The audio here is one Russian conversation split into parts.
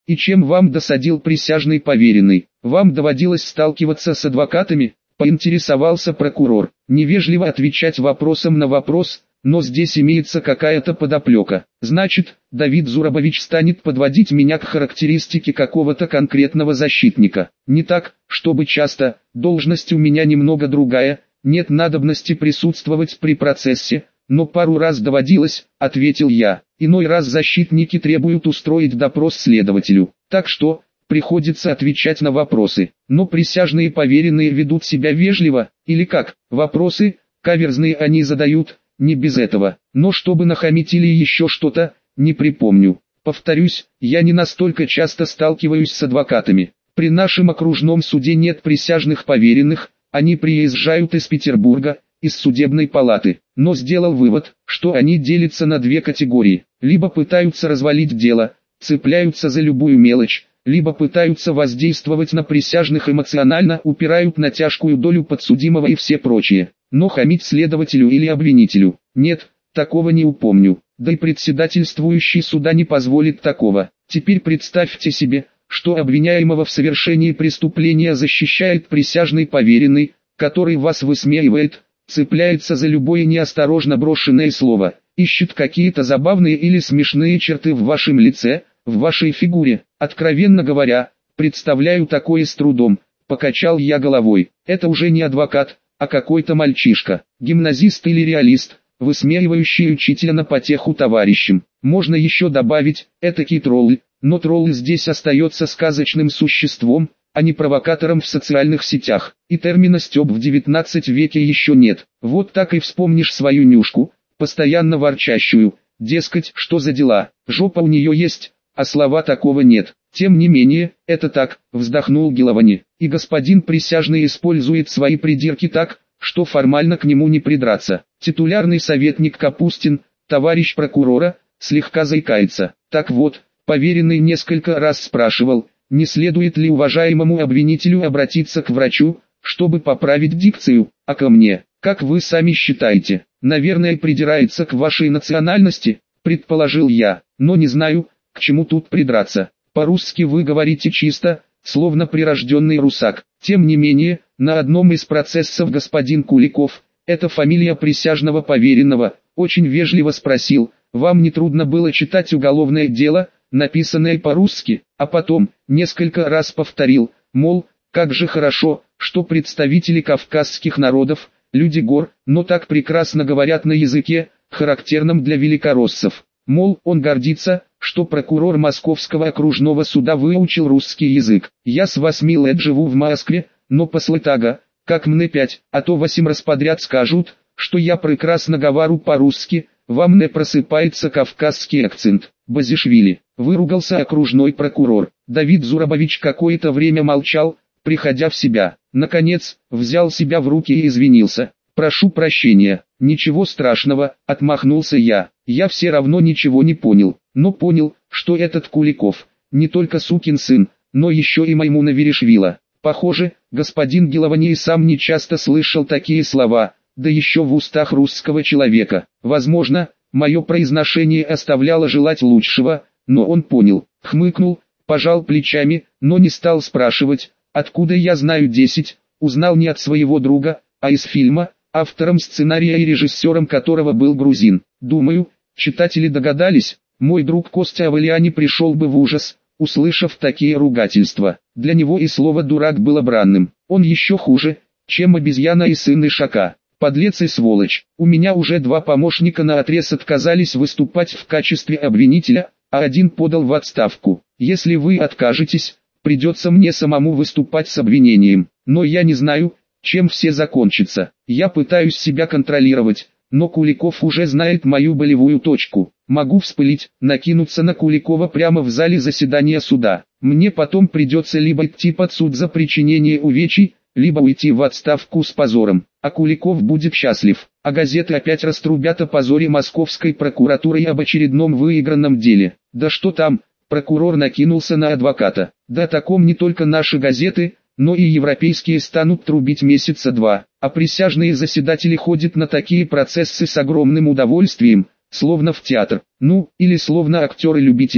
И чем вам досадил присяжный поверенный? Вам доводилось сталкиваться с адвокатами? Поинтересовался прокурор. Невежливо отвечать вопросом на вопрос, но здесь имеется какая-то подоплека. Значит, Давид Зурабович станет подводить меня к характеристике какого-то конкретного защитника. Не так, чтобы часто, должность у меня немного другая, нет надобности присутствовать при процессе, но пару раз доводилось, ответил я. Иной раз защитники требуют устроить допрос следователю. Так что, приходится отвечать на вопросы. Но присяжные поверенные ведут себя вежливо, или как? Вопросы, каверзные они задают, не без этого. Но чтобы нахамить или еще что-то, не припомню. Повторюсь, я не настолько часто сталкиваюсь с адвокатами. При нашем окружном суде нет присяжных поверенных, они приезжают из Петербурга, из судебной палаты. Но сделал вывод, что они делятся на две категории. Либо пытаются развалить дело, цепляются за любую мелочь, либо пытаются воздействовать на присяжных эмоционально, упирают на тяжкую долю подсудимого и все прочее. Но хамить следователю или обвинителю, нет, такого не упомню. Да и председательствующий суда не позволит такого. Теперь представьте себе, что обвиняемого в совершении преступления защищает присяжный поверенный, который вас высмеивает, цепляется за любое неосторожно брошенное слово, ищет какие-то забавные или смешные черты в вашем лице, в вашей фигуре. Откровенно говоря, представляю такое с трудом, покачал я головой. Это уже не адвокат, а какой-то мальчишка, гимназист или реалист, высмеивающий учителя на потеху товарищам. Можно еще добавить, этакий тролль, но тролль здесь остается сказочным существом, а не провокатором в социальных сетях. И термина «стёб» в 19 веке еще нет. Вот так и вспомнишь свою Нюшку, постоянно ворчащую, дескать, что за дела, жопа у нее есть, а слова такого нет. Тем не менее, это так, вздохнул Геловани, и господин присяжный использует свои придирки так, что формально к нему не придраться. Титулярный советник Капустин, товарищ прокурора, слегка заикается. Так вот, поверенный несколько раз спрашивал, не следует ли уважаемому обвинителю обратиться к врачу, чтобы поправить дикцию, а ко мне, как вы сами считаете, наверное придирается к вашей национальности, предположил я, но не знаю, к чему тут придраться. По-русски вы говорите чисто, словно прирожденный русак. Тем не менее, на одном из процессов господин Куликов, это фамилия присяжного поверенного, очень вежливо спросил, вам не трудно было читать уголовное дело, написанное по-русски, а потом, несколько раз повторил, мол, как же хорошо, что представители кавказских народов, люди гор, но так прекрасно говорят на языке, характерном для великороссов. Мол, он гордится, что прокурор Московского окружного суда выучил русский язык. Я с 8 лет живу в Москве, но после того, как мне 5, а то 8 раз подряд скажут, что я прекрасно говорю по-русски, вам не просыпается кавказский акцент. Базишвили, выругался окружной прокурор. Давид Зурабович какое-то время молчал, приходя в себя. Наконец, взял себя в руки и извинился. «Прошу прощения, ничего страшного», — отмахнулся я. Я все равно ничего не понял, но понял, что этот Куликов, не только сукин сын, но еще и Маймуна Веришвила. Похоже, господин Геловани и сам не часто слышал такие слова, да еще в устах русского человека. Возможно, мое произношение оставляло желать лучшего, но он понял, хмыкнул, пожал плечами, но не стал спрашивать, откуда я знаю 10, узнал не от своего друга, а из фильма, автором сценария и режиссером которого был грузин. Думаю, читатели догадались, мой друг Костя Авалиани пришел бы в ужас, услышав такие ругательства. Для него и слово «дурак» было бранным. Он еще хуже, чем обезьяна и сын Ишака. Подлец и сволочь. У меня уже 2 помощника наотрез отказались выступать в качестве обвинителя, а один подал в отставку. Если вы откажетесь, придется мне самому выступать с обвинением. Но я не знаю, чем все закончится. Я пытаюсь себя контролировать, но Куликов уже знает мою болевую точку. Могу вспылить, накинуться на Куликова прямо в зале заседания суда. Мне потом придется либо идти под суд за причинение увечий, либо уйти в отставку с позором. А Куликов будет счастлив. А газеты опять раструбят о позоре московской прокуратуры и об очередном выигранном деле. Да что там, прокурор накинулся на адвоката. Да о таком не только наши газеты, но и европейские станут трубить месяца 2, а присяжные заседатели ходят на такие процессы с огромным удовольствием, словно в театр, ну, или словно актеры-любители,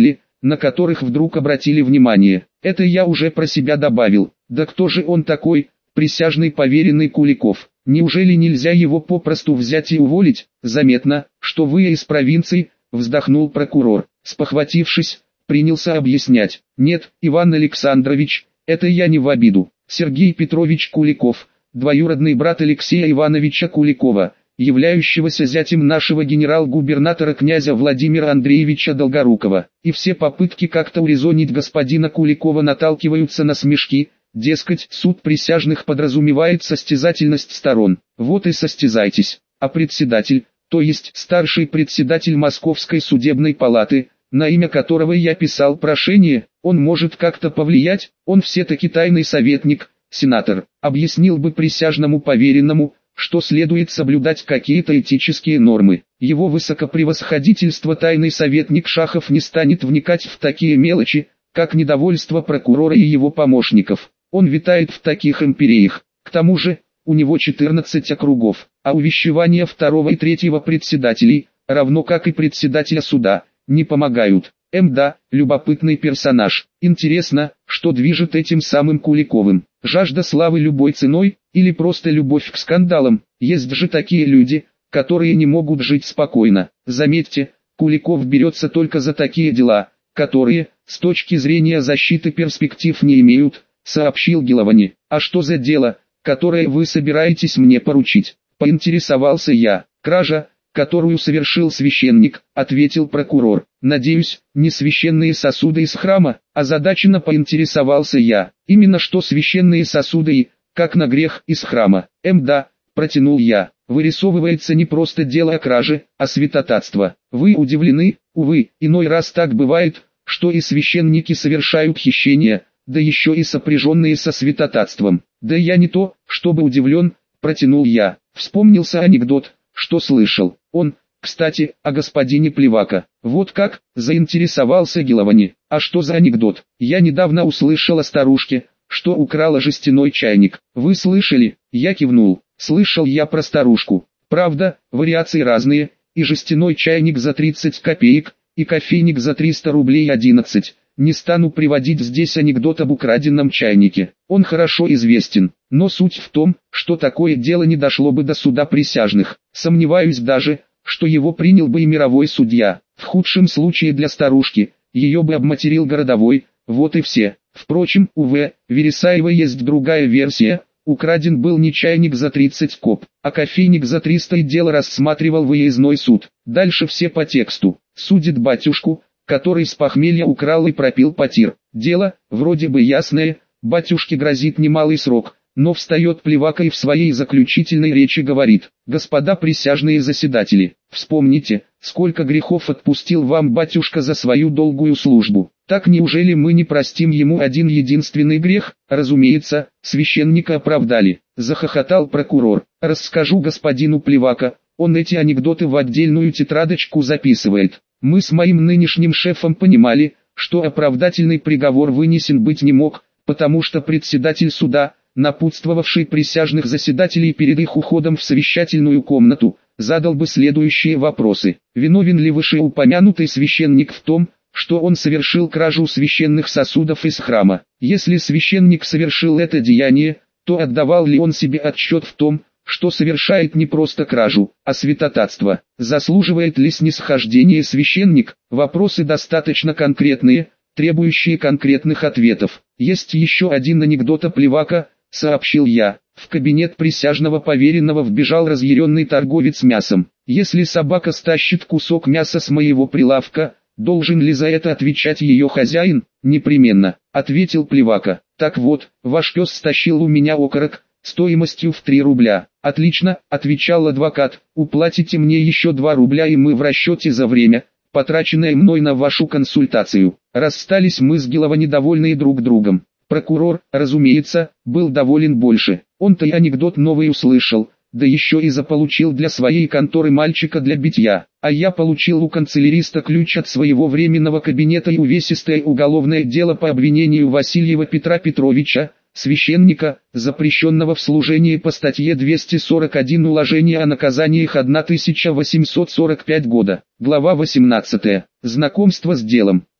на которых вдруг обратили внимание. Это я уже про себя добавил. Да кто же он такой, присяжный поверенный Куликов? Неужели нельзя его попросту взять и уволить? Заметно, что вы из провинции, вздохнул прокурор. Спохватившись, принялся объяснять. Нет, Иван Александрович, это я не в обиду. Сергей Петрович Куликов, двоюродный брат Алексея Ивановича Куликова, являющегося зятем нашего генерал-губернатора князя Владимира Андреевича Долгорукова. И все попытки как-то урезонить господина Куликова наталкиваются на смешки, дескать, суд присяжных подразумевает состязательность сторон. Вот и состязайтесь. А председатель, то есть старший председатель Московской судебной палаты, на имя которого я писал прошение, он может как-то повлиять, он все-таки тайный советник, сенатор, объяснил бы присяжному поверенному, что следует соблюдать какие-то этические нормы. Его высокопревосходительство тайный советник Шахов не станет вникать в такие мелочи, как недовольство прокурора и его помощников. Он витает в таких империях. К тому же, у него 14 округов, а увещевания второго и третьего председателей, равно как и председателя суда, не помогают. Да, любопытный персонаж. Интересно, что движет этим самым Куликовым. Жажда славы любой ценой, или просто любовь к скандалам. Есть же такие люди, которые не могут жить спокойно. Заметьте, Куликов берется только за такие дела, которые, с точки зрения защиты перспектив не имеют, сообщил Геловани. А что за дело, которое вы собираетесь мне поручить? Поинтересовался я. Кража, которую совершил священник, ответил прокурор. Надеюсь, не священные сосуды из храма, озадаченно поинтересовался я. Именно что священные сосуды и, как на грех, из храма. Да, протянул я. Вырисовывается не просто дело о краже, а святотатство. Вы удивлены? Увы, иной раз так бывает, что и священники совершают хищения, да еще и сопряженные со святотатством. Да я не то, чтобы удивлен, протянул я. Вспомнился анекдот, что слышал. Он, кстати, о господине Плевака. Вот как, заинтересовался Геловани. А что за анекдот? Я недавно услышал о старушке, что украла жестяной чайник. Вы слышали? Я кивнул. Слышал я про старушку. Правда, вариации разные, и жестяной чайник за 30 копеек, и кофейник за 300 рублей 11. Не стану приводить здесь анекдот об украденном чайнике. Он хорошо известен, но суть в том, что такое дело не дошло бы до суда присяжных. Сомневаюсь даже, что его принял бы и мировой судья. В худшем случае для старушки, ее бы обматерил городовой, вот и все. Впрочем, у Вересаева есть другая версия. Украден был не чайник за 30 коп, а кофейник за 300, и дело рассматривал выездной суд. Дальше все по тексту. Судит батюшку, который с похмелья украл и пропил потир. Дело, вроде бы ясное, батюшке грозит немалый срок, но встает Плевака и в своей заключительной речи говорит: «Господа присяжные заседатели, вспомните, сколько грехов отпустил вам батюшка за свою долгую службу. Так неужели мы не простим ему один единственный грех?» Разумеется, священника оправдали. Захохотал прокурор. «Расскажу господину Плевака, он эти анекдоты в отдельную тетрадочку записывает. Мы с моим нынешним шефом понимали, что оправдательный приговор вынесен быть не мог, потому что председатель суда, напутствовавший присяжных заседателей перед их уходом в совещательную комнату, задал бы следующие вопросы. Виновен ли вышеупомянутый священник в том, что он совершил кражу священных сосудов из храма? Если священник совершил это деяние, то отдавал ли он себе отчет в том, что совершает не просто кражу, а святотатство? Заслуживает ли снисхождения священник? Вопросы достаточно конкретные, требующие конкретных ответов. Есть еще один анекдот о Плевака, сообщил я. В кабинет присяжного поверенного вбежал разъяренный торговец мясом. Если собака стащит кусок мяса с моего прилавка, должен ли за это отвечать ее хозяин? Непременно, ответил Плевака. Так вот, ваш пес стащил у меня окорок, стоимостью в 3 рубля. Отлично, отвечал адвокат, уплатите мне еще 2 рубля и мы в расчете за время, потраченное мной на вашу консультацию. Расстались мы с Геловани недовольные друг другом. Прокурор, разумеется, был доволен больше. Он-то и анекдот новый услышал, да еще и заполучил для своей конторы мальчика для битья. А я получил у канцеляриста ключ от своего временного кабинета и увесистое уголовное дело по обвинению Васильева Петра Петровича, священника, запрещенного в служении по статье 241 Уложения о наказаниях 1845 года. Глава 18. Знакомство с делом.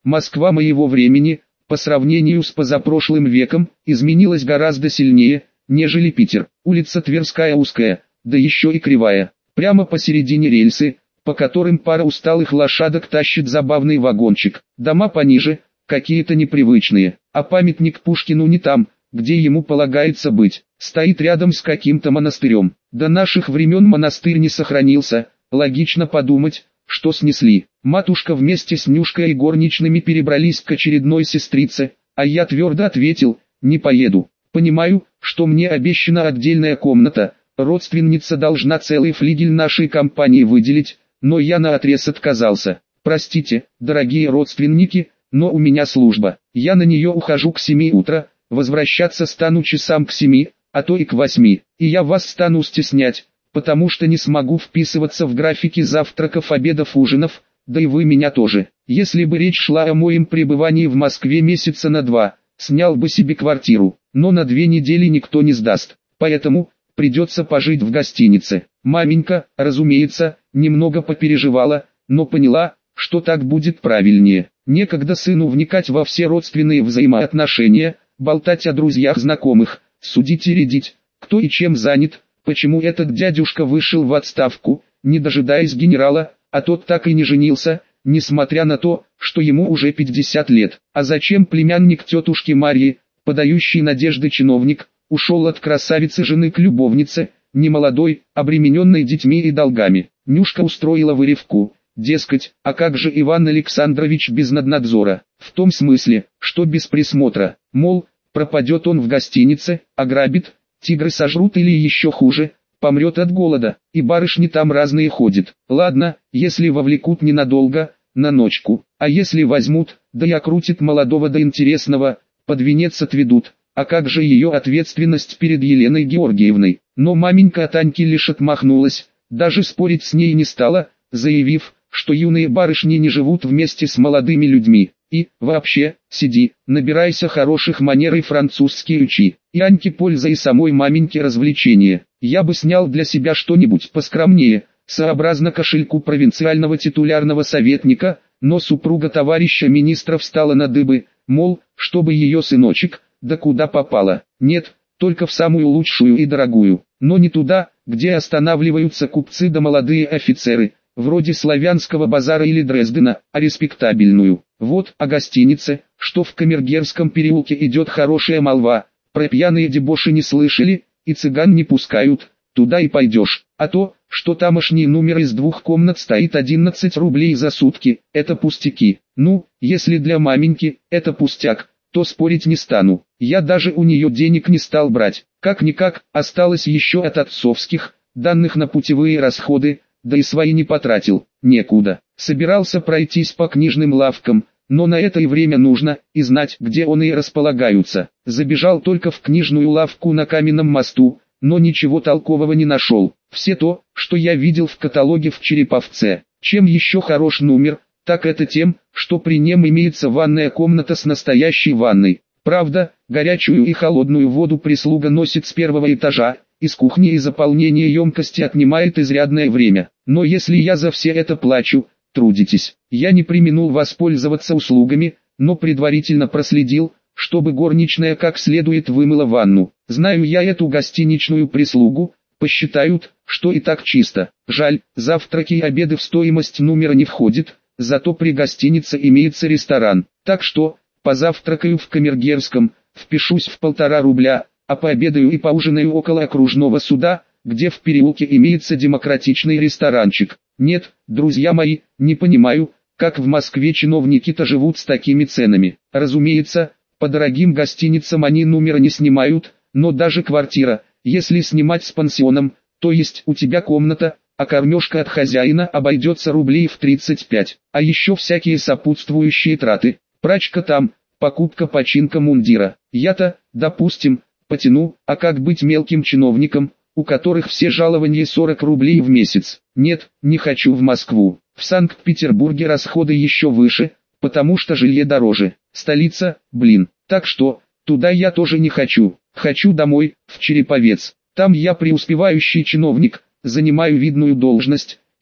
Москва моего времени, по сравнению с позапрошлым веком, изменилась гораздо сильнее, нежели Питер. Улица Тверская узкая, да еще и кривая. Прямо посередине рельсы, по которым пара усталых лошадок тащит забавный вагончик. Дома пониже, какие-то непривычные, а памятник Пушкину не там, где ему полагается быть. Стоит рядом с каким-то монастырем. До наших времен монастырь не сохранился, логично подумать, что снесли. Матушка вместе с Нюшкой и горничными перебрались к очередной сестрице, а я твердо ответил: не поеду. Понимаю, что мне обещана отдельная комната, родственница должна целый флигель нашей компании выделить, но я наотрез отказался. Простите, дорогие родственники, но у меня служба. Я на нее ухожу к 7 утра, возвращаться стану часам к 7, а то и к 8, и я вас стану стеснять, потому что не смогу вписываться в графики завтраков, обедов, ужинов, да и вы меня тоже. Если бы речь шла о моем пребывании в Москве месяца на 2, снял бы себе квартиру, но на 2 недели никто не сдаст, поэтому придется пожить в гостинице. Маменька, разумеется, немного попереживала, но поняла, что так будет правильнее. Некогда сыну вникать во все родственные взаимоотношения, болтать о друзьях, знакомых, судить и рядить, кто и чем занят, почему этот дядюшка вышел в отставку, не дожидаясь генерала, а тот так и не женился, несмотря на то, что ему уже 50 лет. А зачем племянник тетушки Марьи, подающий надежды чиновник, ушел от красавицы жены к любовнице, немолодой, обремененной детьми и долгами. Нюшка устроила выревку, дескать, а как же Иван Александрович без наднадзора, в том смысле, что без присмотра, мол, пропадет он в гостинице, ограбит, тигры сожрут или еще хуже, помрет от голода, и барышни там разные ходят. Ладно, если вовлекут ненадолго, на ночку, а если возьмут, да и окрутят молодого до интересного, под венец отведут. А как же ее ответственность перед Еленой Георгиевной? Но маменька от Аньки лишь отмахнулась, даже спорить с ней не стала, заявив, что юные барышни не живут вместе с молодыми людьми. И, вообще, сиди, набирайся хороших манер и французский учи. И Аньке польза и самой маменьке развлечение. Я бы снял для себя что-нибудь поскромнее, сообразно кошельку провинциального титулярного советника, но супруга товарища министра встала на дыбы, мол, чтобы ее сыночек, да куда попало. Нет, только в самую лучшую и дорогую, но не туда, где останавливаются купцы да молодые офицеры, вроде Славянского базара или Дрездена, а респектабельную. Вот о гостинице, что в Камергерском переулке идет хорошая молва, про пьяные дебоши не слышали, и цыган не пускают, туда и пойдешь. А то, что тамошний номер из 2 комнат стоит 11 рублей за сутки, это пустяки. Ну, если для маменьки это пустяк, то спорить не стану. Я даже у нее денег не стал брать. Как-никак, осталось еще от отцовских, данных на путевые расходы, да и свои не потратил, некуда. Собирался пройтись по книжным лавкам, но на это и время нужно, и знать, где они располагаются. Забежал только в книжную лавку на Каменном мосту, но ничего толкового не нашел. Все то, что я видел в каталоге в Череповце. Чем еще хорош номер, так это тем, что при нем имеется ванная комната с настоящей ванной. Правда, горячую и холодную воду прислуга носит с 1-го этажа, из кухни и заполнение емкости отнимает изрядное время. Но если я за все это плачу, трудитесь. Я не преминул воспользоваться услугами, но предварительно проследил, чтобы горничная как следует вымыла ванну. Знаю я эту гостиничную прислугу, посчитают, что и так чисто. Жаль, завтраки и обеды в стоимость номера не входят, зато при гостинице имеется ресторан. Так что, позавтракаю в Камергерском, впишусь в 1,5 рубля, а пообедаю и поужинаю около окружного суда, где в переулке имеется демократичный ресторанчик. Нет, друзья мои, не понимаю, как в Москве чиновники-то живут с такими ценами. Разумеется, по дорогим гостиницам они номера не снимают, но даже квартира, если снимать с пансионом, то есть у тебя комната, а кормежка от хозяина обойдется рублей в 35, а еще всякие сопутствующие траты, прачка там, покупка починка мундира. Я-то, допустим, потяну, а как быть мелким чиновником, у которых все жалования 40 рублей в месяц? Нет, не хочу в Москву. В Санкт-Петербурге расходы еще выше, потому что жилье дороже. Столица, блин. Так что, туда я тоже не хочу. Хочу домой, в Череповец. Там я преуспевающий чиновник, занимаю видную должность,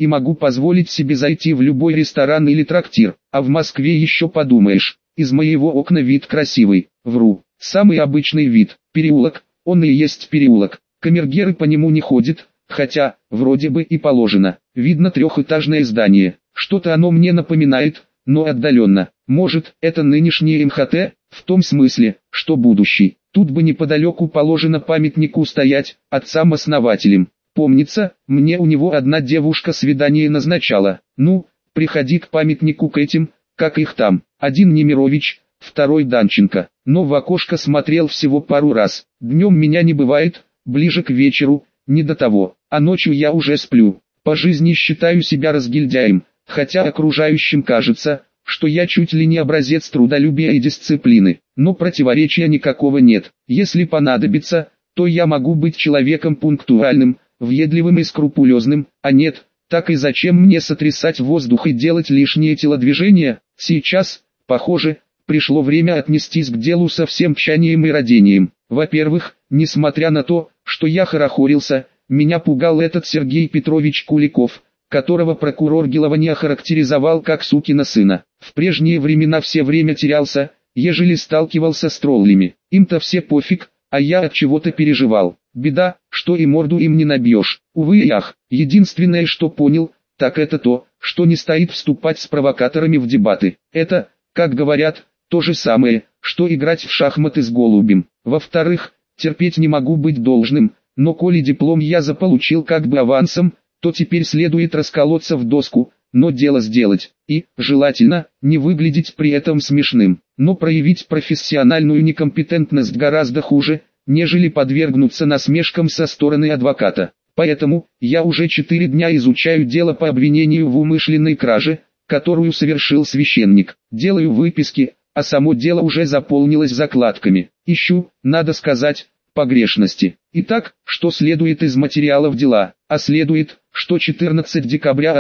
и могу позволить себе зайти в любой ресторан или трактир, а в Москве еще подумаешь, из моего окна вид красивый, вру, самый обычный вид, переулок, он и есть переулок, камергеры по нему не ходят, хотя, вроде бы и положено, видно трехэтажное здание, что-то оно мне напоминает, но отдаленно, может, это нынешний МХТ, в том смысле, что будущий, тут бы неподалеку положено памятнику стоять, отцам-основателям. Помнится, мне у него одна девушка свидание назначала. Ну, приходи к памятнику к этим, как их там. Один Немирович, второй Данченко. Но в окошко смотрел всего пару раз. Днем меня не бывает, ближе к вечеру, не до того. А ночью я уже сплю. По жизни считаю себя разгильдяем, хотя окружающим кажется, что я чуть ли не образец трудолюбия и дисциплины. Но противоречия никакого нет. Если понадобится, то я могу быть человеком пунктуальным, въедливым и скрупулезным, а нет, так и зачем мне сотрясать воздух и делать лишние телодвижения? Сейчас, похоже, пришло время отнестись к делу со всем тщанием и рвением. Во-первых, несмотря на то, что я хорохорился, меня пугал этот Сергей Петрович Куликов, которого прокурор Гиловани охарактеризовал как сукина сына. В прежние времена все время терялся, ежели сталкивался с троллями. Им-то все пофиг, а я от чего-то переживал. Беда, что и морду им не набьешь. Увы и ах, единственное, что понял, так это то, что не стоит вступать с провокаторами в дебаты. Это, как говорят, то же самое, что играть в шахматы с голубем. Во-вторых, терпеть не могу быть должным, но коли диплом я заполучил как бы авансом, то теперь следует расколоться в доску, но дело сделать, и, желательно, не выглядеть при этом смешным, но проявить профессиональную некомпетентность гораздо хуже, нежели подвергнуться насмешкам со стороны адвоката. Поэтому, я уже 4 дня изучаю дело по обвинению в умышленной краже, которую совершил священник. Делаю выписки, а само дело уже заполнилось закладками. Ищу, надо сказать, погрешности. Итак, что следует из материалов дела? А следует, что 14 декабря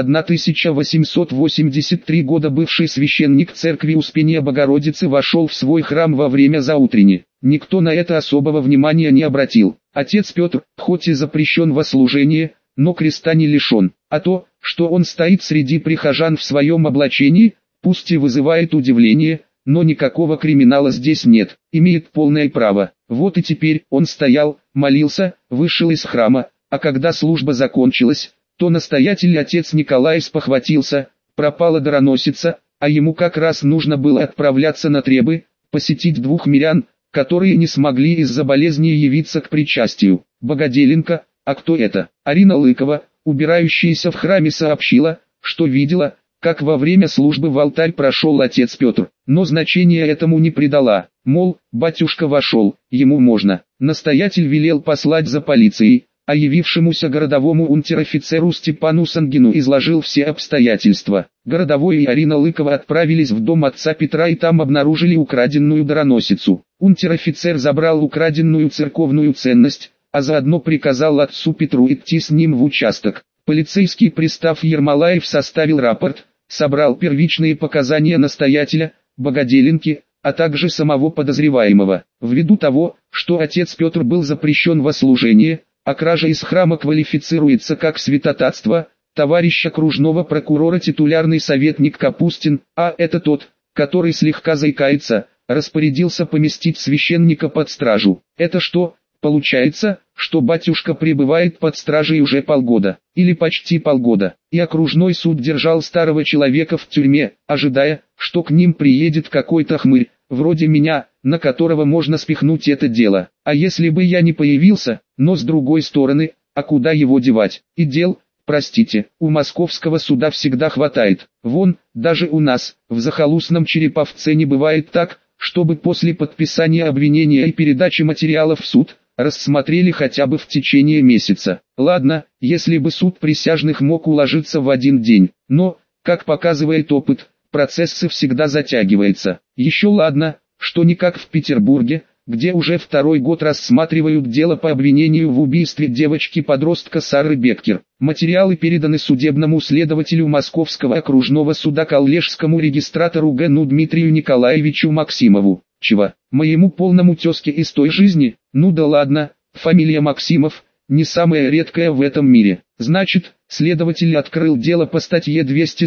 1883 года бывший священник церкви Успения Богородицы вошел в свой храм во время заутрени. Никто на это особого внимания не обратил. Отец Петр, хоть и запрещен во служении, но креста не лишен. А то, что он стоит среди прихожан в своем облачении, пусть и вызывает удивление, но никакого криминала здесь нет, имеет полное право. Вот и теперь он стоял, молился, вышел из храма, а когда служба закончилась, то настоятель отец Николай спохватился, пропала дароносица, а ему как раз нужно было отправляться на Требы, посетить 2 мирян, которые не смогли из-за болезни явиться к причастию. Богоделенко, а кто это? Арина Лыкова, убирающаяся в храме, сообщила, что видела, как во время службы в алтарь прошел отец Петр, но значения этому не придала, мол, батюшка вошел, ему можно. Настоятель велел послать за полицией, а явившемуся городовому унтер-офицеру Степану Сангину изложил все обстоятельства. Городовой и Арина Лыкова отправились в дом отца Петра и там обнаружили украденную дароносицу. Унтер-офицер забрал украденную церковную ценность, а заодно приказал отцу Петру идти с ним в участок. Полицейский пристав Ермолаев составил рапорт, собрал первичные показания настоятеля, Богоделенки, а также самого подозреваемого. Ввиду того, что отец Петр был запрещен во служении, а кража из храма квалифицируется как святотатство, товарищ окружного прокурора титулярный советник Капустин, а это тот, который слегка заикается, распорядился поместить священника под стражу. Это что, получается, что батюшка пребывает под стражей уже полгода, или почти полгода, и окружной суд держал старого человека в тюрьме, ожидая, что к ним приедет какой-то хмырь, вроде меня, на которого можно спихнуть это дело. А если бы я не появился, но с другой стороны, а куда его девать? И дел, простите, у московского суда всегда хватает. Вон, даже у нас, в захолустном Череповце не бывает так, чтобы после подписания обвинения и передачи материалов в суд, рассмотрели хотя бы в течение месяца. Ладно, если бы суд присяжных мог уложиться в один день, но, как показывает опыт, процессы всегда затягивается. Еще ладно, что не как в Петербурге, где уже 2-й год рассматривают дело по обвинению в убийстве девочки-подростка Сары Беккер. Материалы переданы судебному следователю Московского окружного суда коллежскому регистратору Г.Н. Дмитрию Николаевичу Максимову. Чего? Моему полному тезке из той жизни? Ну да ладно, фамилия Максимов, не самая редкая в этом мире. Значит, Следователь открыл дело по статье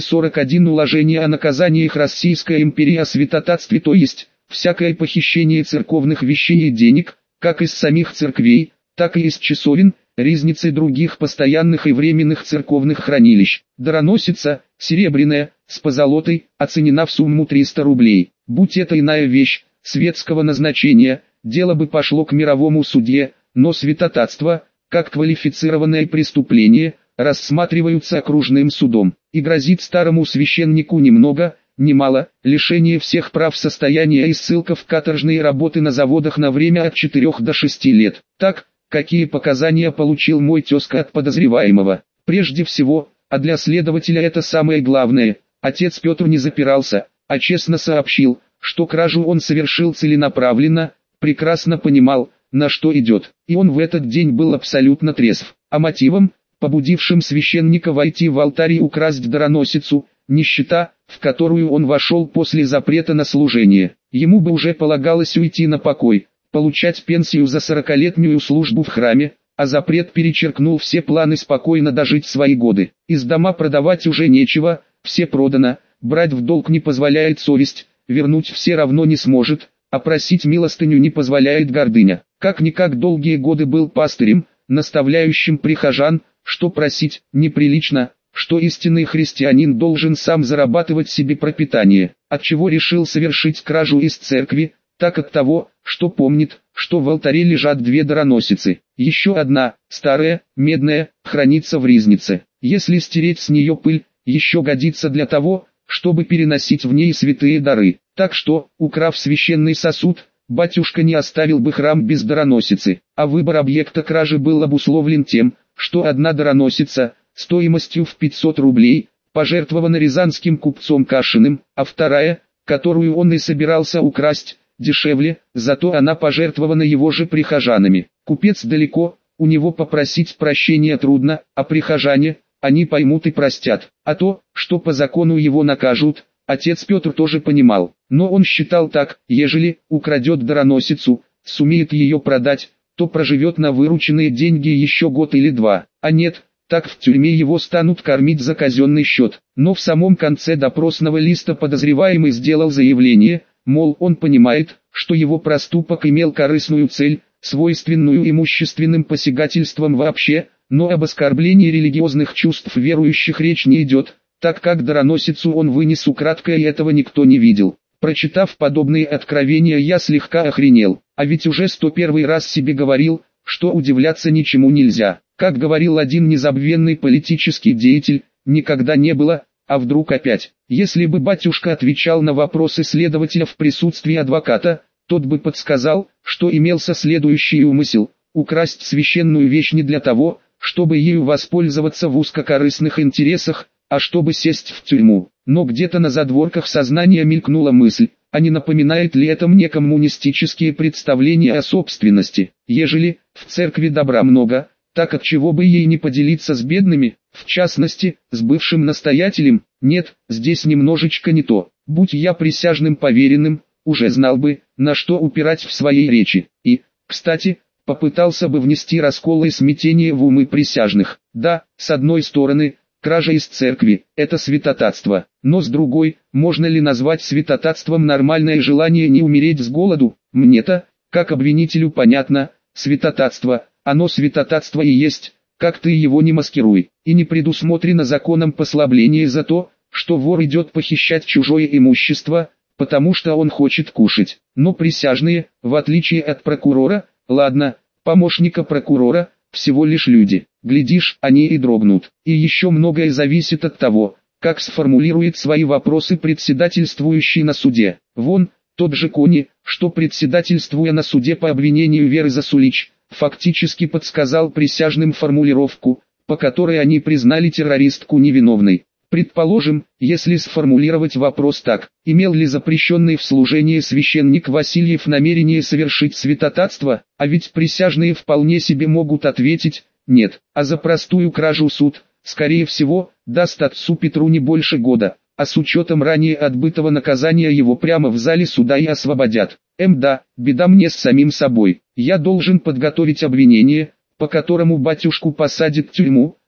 241 «Уложение о наказаниях Российской империи о святотатстве», то есть всякое похищение церковных вещей и денег, как из самих церквей, так и из часовен, ризниц и других постоянных и временных церковных хранилищ. Дароносица, серебряная, с позолотой, оценена в сумму 300 рублей. Будь это иная вещь, светского назначения, дело бы пошло к мировому судье, но святотатство, как квалифицированное преступление, рассматриваются окружным судом, и грозит старому священнику ни много, ни мало, лишение всех прав состояния и ссылка в каторжные работы на заводах на время от 4 до 6 лет. Так, какие показания получил мой тезка от подозреваемого? Прежде всего, а для следователя это самое главное, отец Петр не запирался, а честно сообщил, что кражу он совершил целенаправленно, прекрасно понимал, на что идет, и он в этот день был абсолютно трезв. А мотивом, побудившим священника войти в алтарь и украсть дароносицу, нищета, в которую он вошел после запрета на служение. Ему бы уже полагалось уйти на покой, получать пенсию за 40-летнюю службу в храме, а запрет перечеркнул все планы спокойно дожить свои годы. Из дома продавать уже нечего, все продано, брать в долг не позволяет совесть, вернуть все равно не сможет, а просить милостыню не позволяет гордыня. Как-никак долгие годы был пастырем, наставляющим прихожан, что просить неприлично, что истинный христианин должен сам зарабатывать себе пропитание. Отчего решил совершить кражу из церкви, так от того, что помнит, что в алтаре лежат 2 дароносицы. Еще одна, старая, медная, хранится в ризнице. Если стереть с нее пыль, еще годится для того, чтобы переносить в ней святые дары. Так что, украв священный сосуд, батюшка не оставил бы храм без дароносицы. А выбор объекта кражи был обусловлен тем, что одна дароносица, стоимостью в 500 рублей, пожертвована рязанским купцом Кашиным, а вторая, которую он и собирался украсть, дешевле, зато она пожертвована его же прихожанами. Купец далеко, у него попросить прощения трудно, а прихожане, они поймут и простят. А то, что по закону его накажут, отец Петр тоже понимал. Но он считал так: ежели украдет дароносицу, сумеет ее продать, то проживет на вырученные деньги еще год или 2, а нет, так в тюрьме его станут кормить за казенный счет. Но в самом конце допросного листа подозреваемый сделал заявление, мол, он понимает, что его проступок имел корыстную цель, свойственную имущественным посягательствам вообще, но об оскорблении религиозных чувств верующих речь не идет, так как дароносицу он вынес украдкой и этого никто не видел. Прочитав подобные откровения, я слегка охренел, а ведь уже 101 раз себе говорил, что удивляться ничему нельзя. Как говорил один незабвенный политический деятель, никогда не было, а вдруг опять. Если бы батюшка отвечал на вопросы следователя в присутствии адвоката, тот бы подсказал, что имелся следующий умысел: украсть священную вещь не для того, чтобы ею воспользоваться в узкокорыстных интересах, а чтобы сесть в тюрьму. Но где-то на задворках сознания мелькнула мысль, а не напоминает ли это мне коммунистические представления о собственности? Ежели в церкви добра много, так отчего бы ей не поделиться с бедными, в частности, с бывшим настоятелем? Нет, здесь немножечко не то. Будь я присяжным поверенным, уже знал бы, на что упирать в своей речи. И, кстати, попытался бы внести раскол и смятение в умы присяжных. Да, с одной стороны, кража из церкви – это святотатство, но с другой, можно ли назвать святотатством нормальное желание не умереть с голоду? Мне-то, как обвинителю понятно, святотатство, оно святотатство и есть, как ты его не маскируй, и не предусмотрено законом послабление за то, что вор идет похищать чужое имущество, потому что он хочет кушать. Но присяжные, в отличие от прокурора, ладно, помощника прокурора, всего лишь люди. Глядишь, они и дрогнут. И еще многое зависит от того, как сформулирует свои вопросы председательствующий на суде. Вон, тот же Кони, что председательствуя на суде по обвинению Веры Засулич, фактически подсказал присяжным формулировку, по которой они признали террористку невиновной. Предположим, если сформулировать вопрос так: имел ли запрещенный в служении священник Васильев намерение совершить святотатство, а ведь присяжные вполне себе могут ответить «нет», а за простую кражу суд, скорее всего, даст отцу Петру не больше года, а с учетом ранее отбытого наказания его прямо в зале суда и освободят. Да, беда мне с самим собой. Я должен подготовить обвинение, по которому батюшку посадят в тюрьму,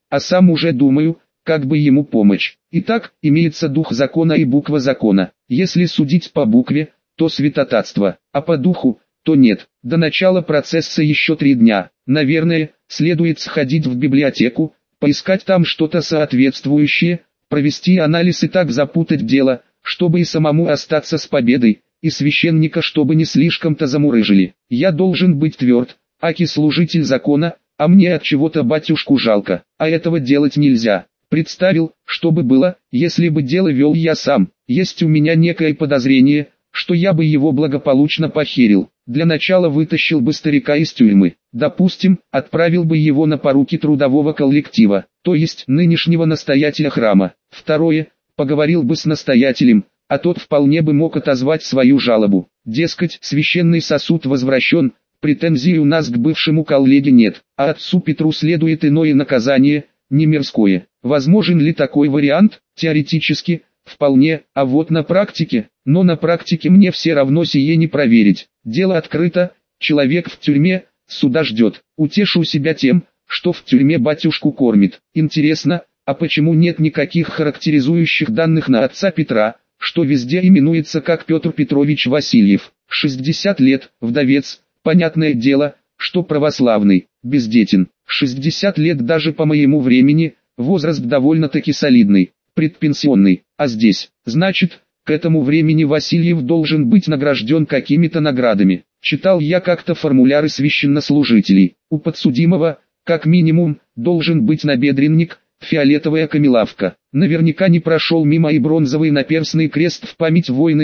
а сам уже думаю, как бы ему помочь. Итак, имеется дух закона и буква закона. Если судить по букве, то святотатство, а по духу, то нет. До начала процесса еще 3 дня. Наверное, следует сходить в библиотеку, поискать там что-то соответствующее, провести анализ и так запутать дело, чтобы и самому остаться с победой, и священника чтобы не слишком-то замурыжили. Я должен быть тверд, аки служитель закона, а мне от чего-то батюшку жалко, а этого делать нельзя. Представил, что бы было, если бы дело вел я сам. Есть у меня некое подозрение, что я бы его благополучно похерил. Для начала вытащил бы старика из тюрьмы. Допустим, отправил бы его на поруки трудового коллектива, то есть нынешнего настоятеля храма. Второе, поговорил бы с настоятелем, а тот вполне бы мог отозвать свою жалобу. Дескать, священный сосуд возвращен, претензий у нас к бывшему коллеге нет, а отцу Петру следует иное наказание, не мирское. Возможен ли такой вариант? Теоретически, вполне, а вот на практике, но на практике мне все равно сие не проверить. Дело открыто, человек в тюрьме, суда ждет. Утешу себя тем, что в тюрьме батюшку кормит. Интересно, а почему нет никаких характеризующих данных на отца Петра, что везде именуется как Петр Петрович Васильев? 60 лет, вдовец, понятное дело, что православный, бездетен. 60 лет даже по моему времени, возраст довольно-таки солидный, предпенсионный, а здесь, значит, к этому времени Васильев должен быть награжден какими-то наградами. Читал я как-то формуляры священнослужителей. У подсудимого, как минимум, должен быть набедренник, фиолетовая камелавка. Наверняка не прошел мимо и бронзовый наперстный крест в память войны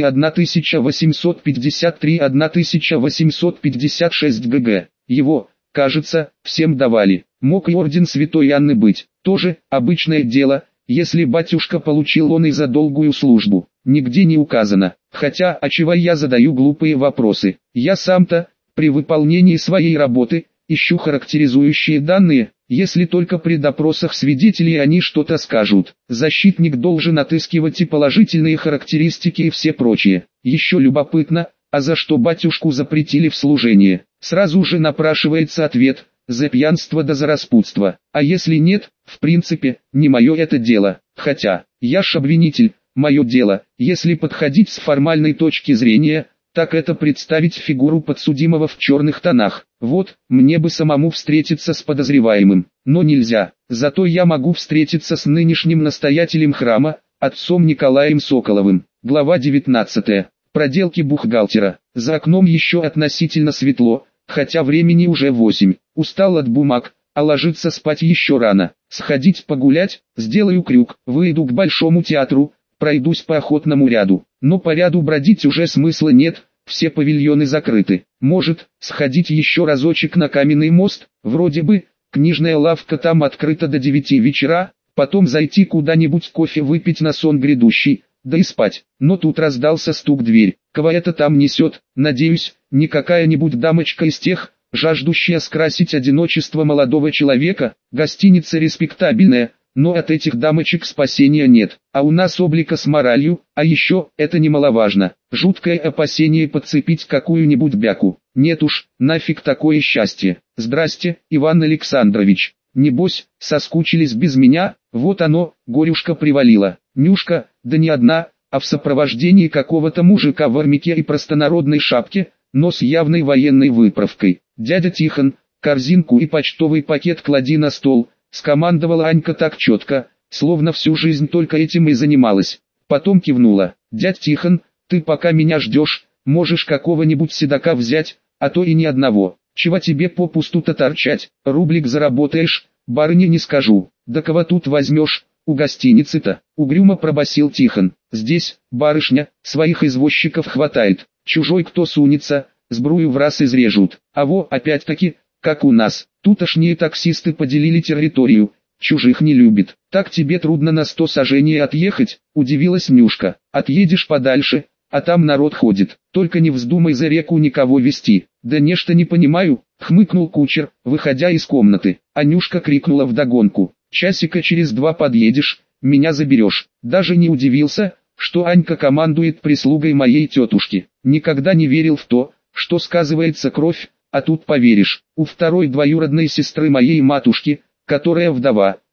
1853-1856 ГГ. Его, кажется, всем давали. Мог и орден Святой Анны быть. Тоже обычное дело, если батюшка получил он и за долгую службу. Нигде не указано. Хотя, а чего я задаю глупые вопросы? Я сам-то, при выполнении своей работы, ищу характеризующие данные, если только при допросах свидетелей они что-то скажут. Защитник должен отыскивать и положительные характеристики и все прочее. Еще любопытно, а за что батюшку запретили в служение? Сразу же напрашивается ответ: за пьянство да за распутство. А если нет, в принципе, не мое это дело. Хотя, я ж обвинитель, мое дело, если подходить с формальной точки зрения, так это представить фигуру подсудимого в черных тонах. Вот, мне бы самому встретиться с подозреваемым, но нельзя. Зато я могу встретиться с нынешним настоятелем храма, отцом Николаем Соколовым. Глава 19. Проделки бухгалтера. За окном еще относительно светло, хотя времени уже 8. Устал от бумаг, а ложиться спать еще рано. Сходить погулять, сделаю крюк, выйду к Большому театру, пройдусь по охотному ряду. Но по ряду бродить уже смысла нет, все павильоны закрыты. Может, сходить еще разочек на Каменный мост, вроде бы, книжная лавка там открыта до 9 вечера, потом зайти куда-нибудь кофе выпить на сон грядущий, да и спать. Но тут раздался стук в дверь. Кого это там несет? Надеюсь, не какая-нибудь дамочка из тех, жаждущая скрасить одиночество молодого человека. Гостиница респектабельная, но от этих дамочек спасения нет. А у нас облика с моралью, а еще, это немаловажно, жуткое опасение подцепить какую-нибудь бяку. Нет уж, нафиг такое счастье. Здрасте, Иван Александрович. Небось, соскучились без меня? Вот оно, горюшка привалила. Нюшка, да не одна, а в сопровождении какого-то мужика в армяке и простонародной шапке, но с явной военной выправкой. Дядя Тихон, корзинку и почтовый пакет клади на стол, скомандовала Анька так четко, словно всю жизнь только этим и занималась. Потом кивнула. Дядь Тихон, ты пока меня ждешь, можешь какого-нибудь седока взять, а то и ни одного. Чего тебе попусту-то торчать, рублик заработаешь, барыне не скажу. Да кого тут возьмешь, у гостиницы-то, угрюмо пробасил Тихон. Здесь, барышня, своих извозчиков хватает, чужой кто сунется, сбрую в раз изрежут. А во, опять-таки, как у нас, тутошние таксисты поделили территорию, чужих не любит. Так тебе трудно на 100 сажений отъехать, удивилась Нюшка. Отъедешь подальше, а там народ ходит, только не вздумай за реку никого вести. Да нечто не понимаю, хмыкнул кучер, выходя из комнаты. Анюшка крикнула вдогонку: часика через 2 подъедешь, меня заберешь. Даже не удивился, что Анька командует прислугой моей тетушки. Никогда не верил в то, что сказывается кровь, а тут поверишь. У второй двоюродной сестры моей матушки, которая вдова,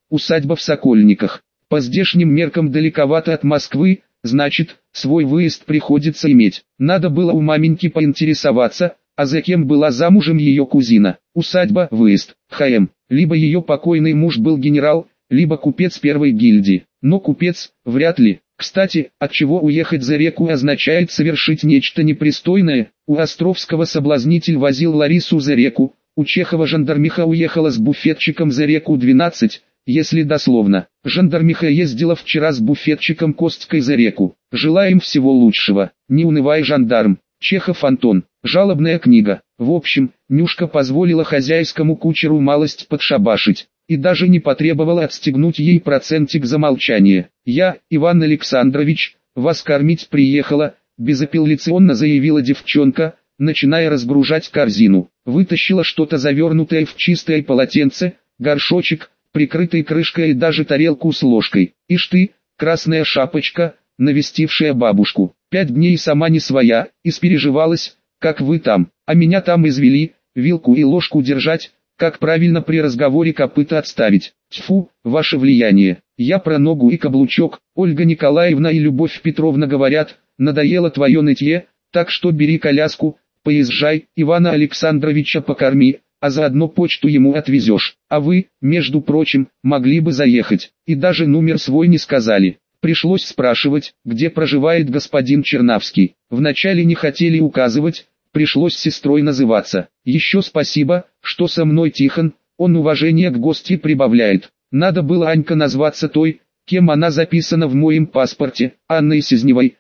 усадьба в Сокольниках. По здешним меркам далековато от Москвы, значит, свой выезд приходится иметь. Надо было у маменьки поинтересоваться, а за кем была замужем ее кузина. Усадьба, выезд, ХМ. Либо ее покойный муж был генерал, либо купец первой гильдии. Но купец, вряд ли. Кстати, отчего уехать за реку означает совершить нечто непристойное. У Островского соблазнитель возил Ларису за реку, у Чехова жандармиха уехала с буфетчиком за реку 12, если дословно. Жандармиха ездила вчера с буфетчиком Костькой за реку. Желаем всего лучшего. Не унывай, жандарм. Чехов Антон. Жалобная книга. В общем, Нюшка позволила хозяйскому кучеру малость подшабашить, и даже не потребовала отстегнуть ей процентик за молчание. «Я, Иван Александрович, вас кормить приехала», безапелляционно заявила девчонка, начиная разгружать корзину. Вытащила что-то завернутое в чистое полотенце, горшочек, прикрытый крышкой и даже тарелку с ложкой. «Ишь ты, красная шапочка, навестившая бабушку, 5 дней сама не своя, испереживалась, как вы там, а меня там извели, вилку и ложку держать, как правильно при разговоре копыта отставить. Тьфу, ваше влияние. Я про ногу и каблучок. Ольга Николаевна и Любовь Петровна говорят, надоело твое нытье, так что бери коляску, поезжай, Ивана Александровича покорми, а заодно почту ему отвезешь. А вы, между прочим, могли бы заехать, и даже номер свой не сказали. Пришлось спрашивать, где проживает господин Чернавский. Вначале не хотели указывать, пришлось сестрой называться. Еще спасибо, что со мной Тихон, он уважение к гости прибавляет. Надо было Анька назваться той, кем она записана в моем паспорте, Анной Сизневой,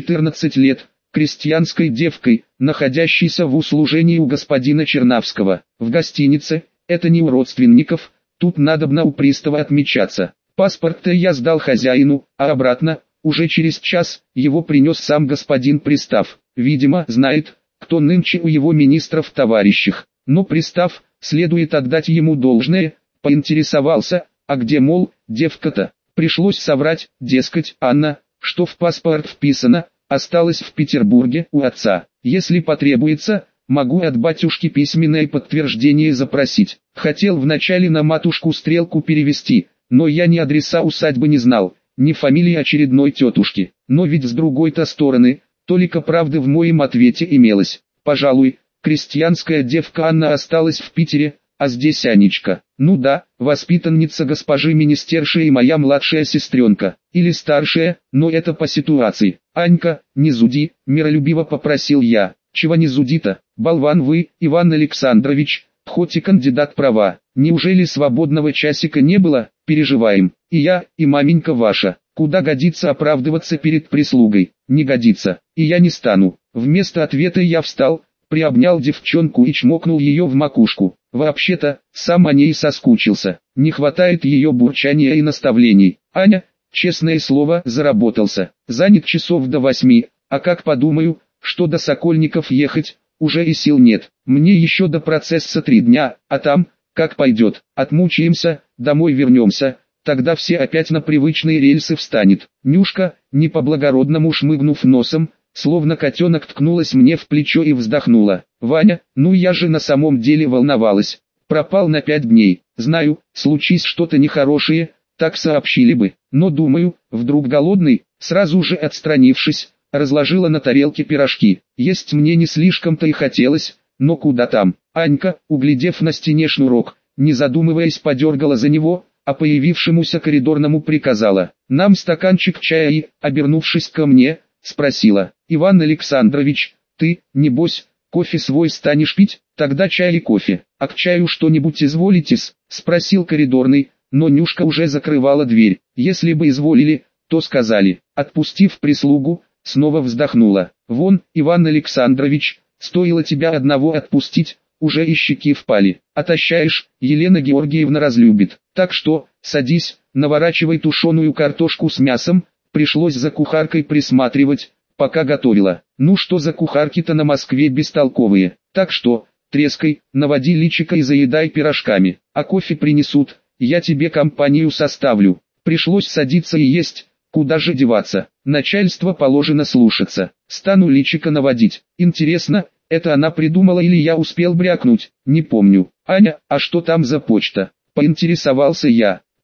14 лет, крестьянской девкой, находящейся в услужении у господина Чернавского. В гостинице, это не у родственников, тут надобно у пристава отмечаться. Паспорт-то я сдал хозяину, а обратно, уже через час, его принес сам господин пристав. Видимо, знает, кто нынче у его министров в товарищах. Но пристав, следует отдать ему должное, поинтересовался, а где, мол, девка-то. Пришлось соврать, дескать, Анна, что в паспорт вписано, осталась в Петербурге у отца. Если потребуется, могу от батюшки письменное подтверждение запросить. Хотел вначале на матушку стрелку перевести, но я ни адреса усадьбы не знал, ни фамилии очередной тетушки. Но ведь с другой-то стороны, толика правды в моем ответе имелось. Пожалуй, крестьянская девка Анна осталась в Питере, а здесь Анечка. Ну да, воспитанница госпожи министерши и моя младшая сестренка. Или старшая, но это по ситуации. Анька, не зуди, миролюбиво попросил я. Чего не зуди-то, болван вы, Иван Александрович, хоть и кандидат права. Неужели свободного часика не было? Переживаем. И я, и маменька ваша. Куда годится оправдываться перед прислугой? Не годится. И я не стану. Вместо ответа я встал, приобнял девчонку и чмокнул ее в макушку. Вообще-то, сам о ней соскучился. Не хватает ее бурчания и наставлений. Аня, честное слово, заработался. Занят часов до 8, а как подумаю, что до Сокольников ехать, уже и сил нет. Мне еще до процесса 3 дня, а там, как пойдет, отмучаемся, домой вернемся, тогда все опять на привычные рельсы встанет. Нюшка, не по-благородному шмыгнув носом, словно котенок ткнулась мне в плечо и вздохнула. «Ваня, ну я же на самом деле волновалась. Пропал на 5 дней. Знаю, случись что-то нехорошее, так сообщили бы. Но думаю, вдруг голодный?» Сразу же отстранившись, разложила на тарелке пирожки. Есть мне не слишком-то и хотелось, но куда там. Анька, углядев на стене шнурок, не задумываясь подергала за него, а появившемуся коридорному приказала: «Нам стаканчик чая» и, обернувшись ко мне, спросила: «Иван Александрович, ты, небось, кофе свой станешь пить? Тогда чай и кофе. А к чаю что-нибудь изволитесь?» — спросил коридорный, но Нюшка уже закрывала дверь. «Если бы изволили, то сказали». Отпустив прислугу, снова вздохнула. «Вон, Иван Александрович, стоило тебя одного отпустить, уже и щеки впали. Отощаешь, Елена Георгиевна разлюбит. Так что, садись, наворачивай тушеную картошку с мясом». Пришлось за кухаркой присматривать, пока готовила. Ну что за кухарки-то на Москве бестолковые. Так что, трескай, наводи личико и заедай пирожками. А кофе принесут, я тебе компанию составлю. Пришлось садиться и есть, куда же деваться. Начальство положено слушаться. Стану личико наводить. Интересно, это она придумала или я успел брякнуть? Не помню. «Аня, а что там за почта?» — поинтересовался я.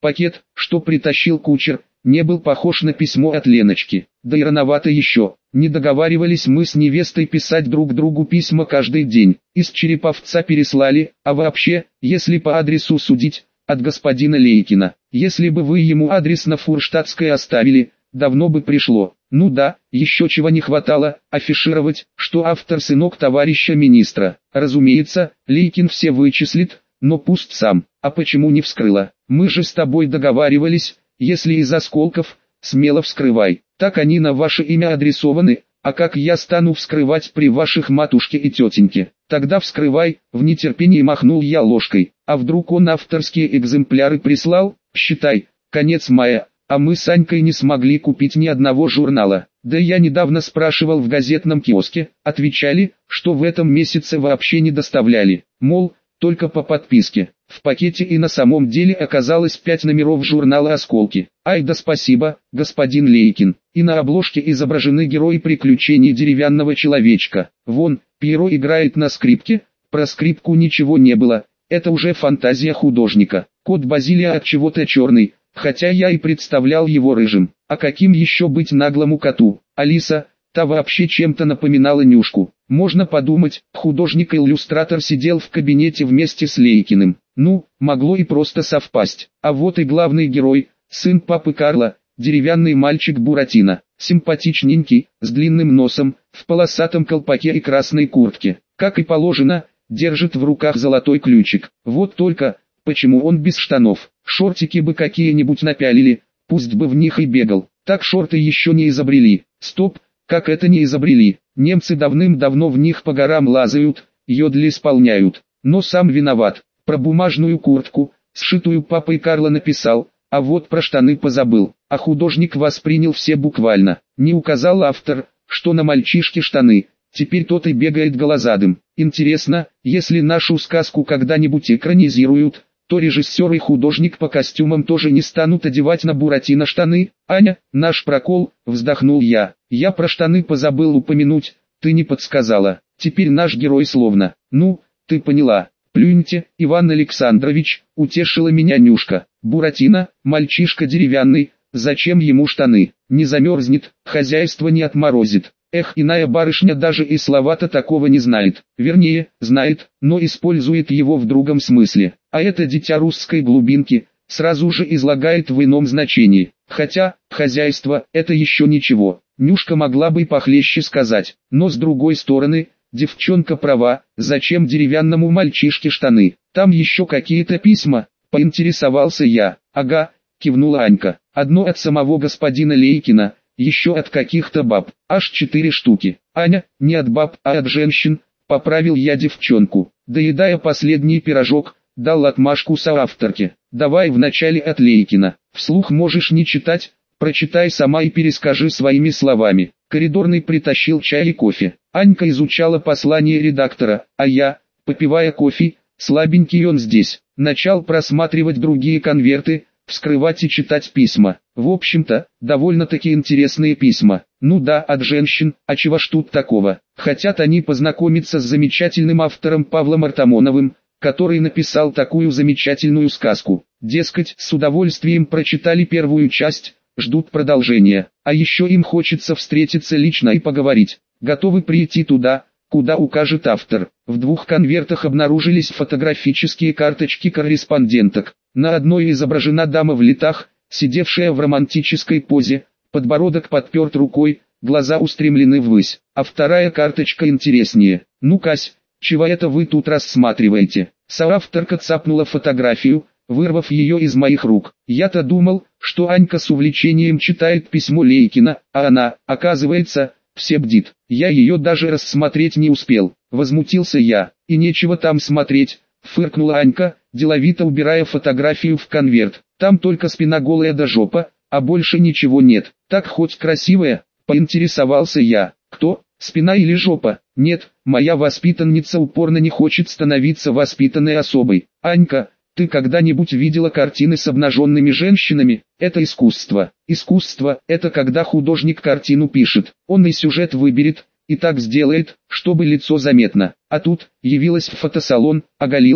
Пакет, что притащил кучер, не был похож на письмо от Леночки. Да и рановато еще. Не договаривались мы с невестой писать друг другу письма каждый день. Из Череповца переслали, а вообще, если по адресу судить, от господина Лейкина. Если бы вы ему адрес на Фурштадтской оставили, давно бы пришло. Ну да, еще чего не хватало, афишировать, что автор сынок товарища министра. Разумеется, Лейкин все вычислит, но пусть сам. А почему не вскрыла? Мы же с тобой договаривались, если из осколков, смело вскрывай. Так они на ваше имя адресованы, а как я стану вскрывать при ваших матушке и тетеньке? Тогда вскрывай, в нетерпении махнул я ложкой. А вдруг он авторские экземпляры прислал? Считай, конец мая, а мы с Анькой не смогли купить ни одного журнала. Да я недавно спрашивал в газетном киоске, отвечали, что в этом месяце вообще не доставляли. Мол, только по подписке. В пакете и на самом деле оказалось 5 номеров журнала «Осколки». Ай да спасибо, господин Лейкин. И на обложке изображены герои приключений деревянного человечка. Вон, Пьеро играет на скрипке, про скрипку ничего не было. Это уже фантазия художника. Кот Базилия от чего-то черный, хотя я и представлял его рыжим. А каким еще быть наглому коту? Алиса, та вообще чем-то напоминала Нюшку. Можно подумать, художник-иллюстратор сидел в кабинете вместе с Лейкиным. Ну, могло и просто совпасть. А вот и главный герой, сын папы Карла, деревянный мальчик Буратино. Симпатичненький, с длинным носом, в полосатом колпаке и красной куртке. Как и положено, держит в руках золотой ключик. Вот только, почему он без штанов? Шортики бы какие-нибудь напялили, пусть бы в них и бегал. Так шорты еще не изобрели. Стоп, как это не изобрели? Немцы давным-давно в них по горам лазают, йодли исполняют. Но сам виноват. Про бумажную куртку, сшитую папой Карла написал, а вот про штаны позабыл. А художник воспринял все буквально. Не указал автор, что на мальчишке штаны. Теперь тот и бегает голозадым. Интересно, если нашу сказку когда-нибудь экранизируют, то режиссер и художник по костюмам тоже не станут одевать на Буратино штаны. Аня, наш прокол, вздохнул я. Я про штаны позабыл упомянуть, ты не подсказала. Теперь наш герой словно, ну, ты поняла. Плюньте, Иван Александрович, утешила меня Нюшка. Буратино, мальчишка деревянный, зачем ему штаны? Не замерзнет, хозяйство не отморозит. Эх, иная барышня даже и слова-то такого не знает. Вернее, знает, но использует его в другом смысле. А это дитя русской глубинки, сразу же излагает в ином значении. Хотя, хозяйство, это еще ничего. Нюшка могла бы и похлеще сказать. Но с другой стороны, девчонка права, зачем деревянному мальчишке штаны? Там еще какие-то письма, поинтересовался я. Ага, кивнула Анька. Одно от самого господина Лейкина, еще от каких-то баб, аж 4 штуки. Аня, не от баб, а от женщин, поправил я девчонку. Доедая последний пирожок, дал отмашку соавторке. Давай вначале от Лейкина. Вслух можешь не читать, прочитай сама и перескажи своими словами. Коридорный притащил чай и кофе. Анька изучала послание редактора, а я, попивая кофе, слабенький он здесь, начал просматривать другие конверты, вскрывать и читать письма. В общем-то, довольно-таки интересные письма. Ну да, от женщин, а чего ж тут такого? Хотят они познакомиться с замечательным автором Павлом Артамоновым, который написал такую замечательную сказку. Дескать, с удовольствием прочитали первую часть, ждут продолжения. А еще им хочется встретиться лично и поговорить. Готовы прийти туда, куда укажет автор. В 2 конвертах обнаружились фотографические карточки корреспонденток. На одной изображена дама в летах, сидевшая в романтической позе, подбородок подперт рукой, глаза устремлены ввысь. А вторая карточка интереснее. Ну-кась, чего это вы тут рассматриваете? Соавторка цапнула фотографию, вырвав ее из моих рук. Я-то думал, что Анька с увлечением читает письмо Лейкина, а она, оказывается, все бдит. Я ее даже рассмотреть не успел. Возмутился я. И нечего там смотреть, фыркнула Анька, деловито убирая фотографию в конверт. Там только спина голая да жопа, а больше ничего нет. Так хоть красивая, поинтересовался я. Кто, спина или жопа? Нет, моя воспитанница упорно не хочет становиться воспитанной особой. Анька, ты когда-нибудь видела картины с обнаженными женщинами? Это искусство. Искусство – это когда художник картину пишет. Он и сюжет выберет, и так сделает, чтобы лицо заметно. А тут, явилась в фотосалон, оголилась,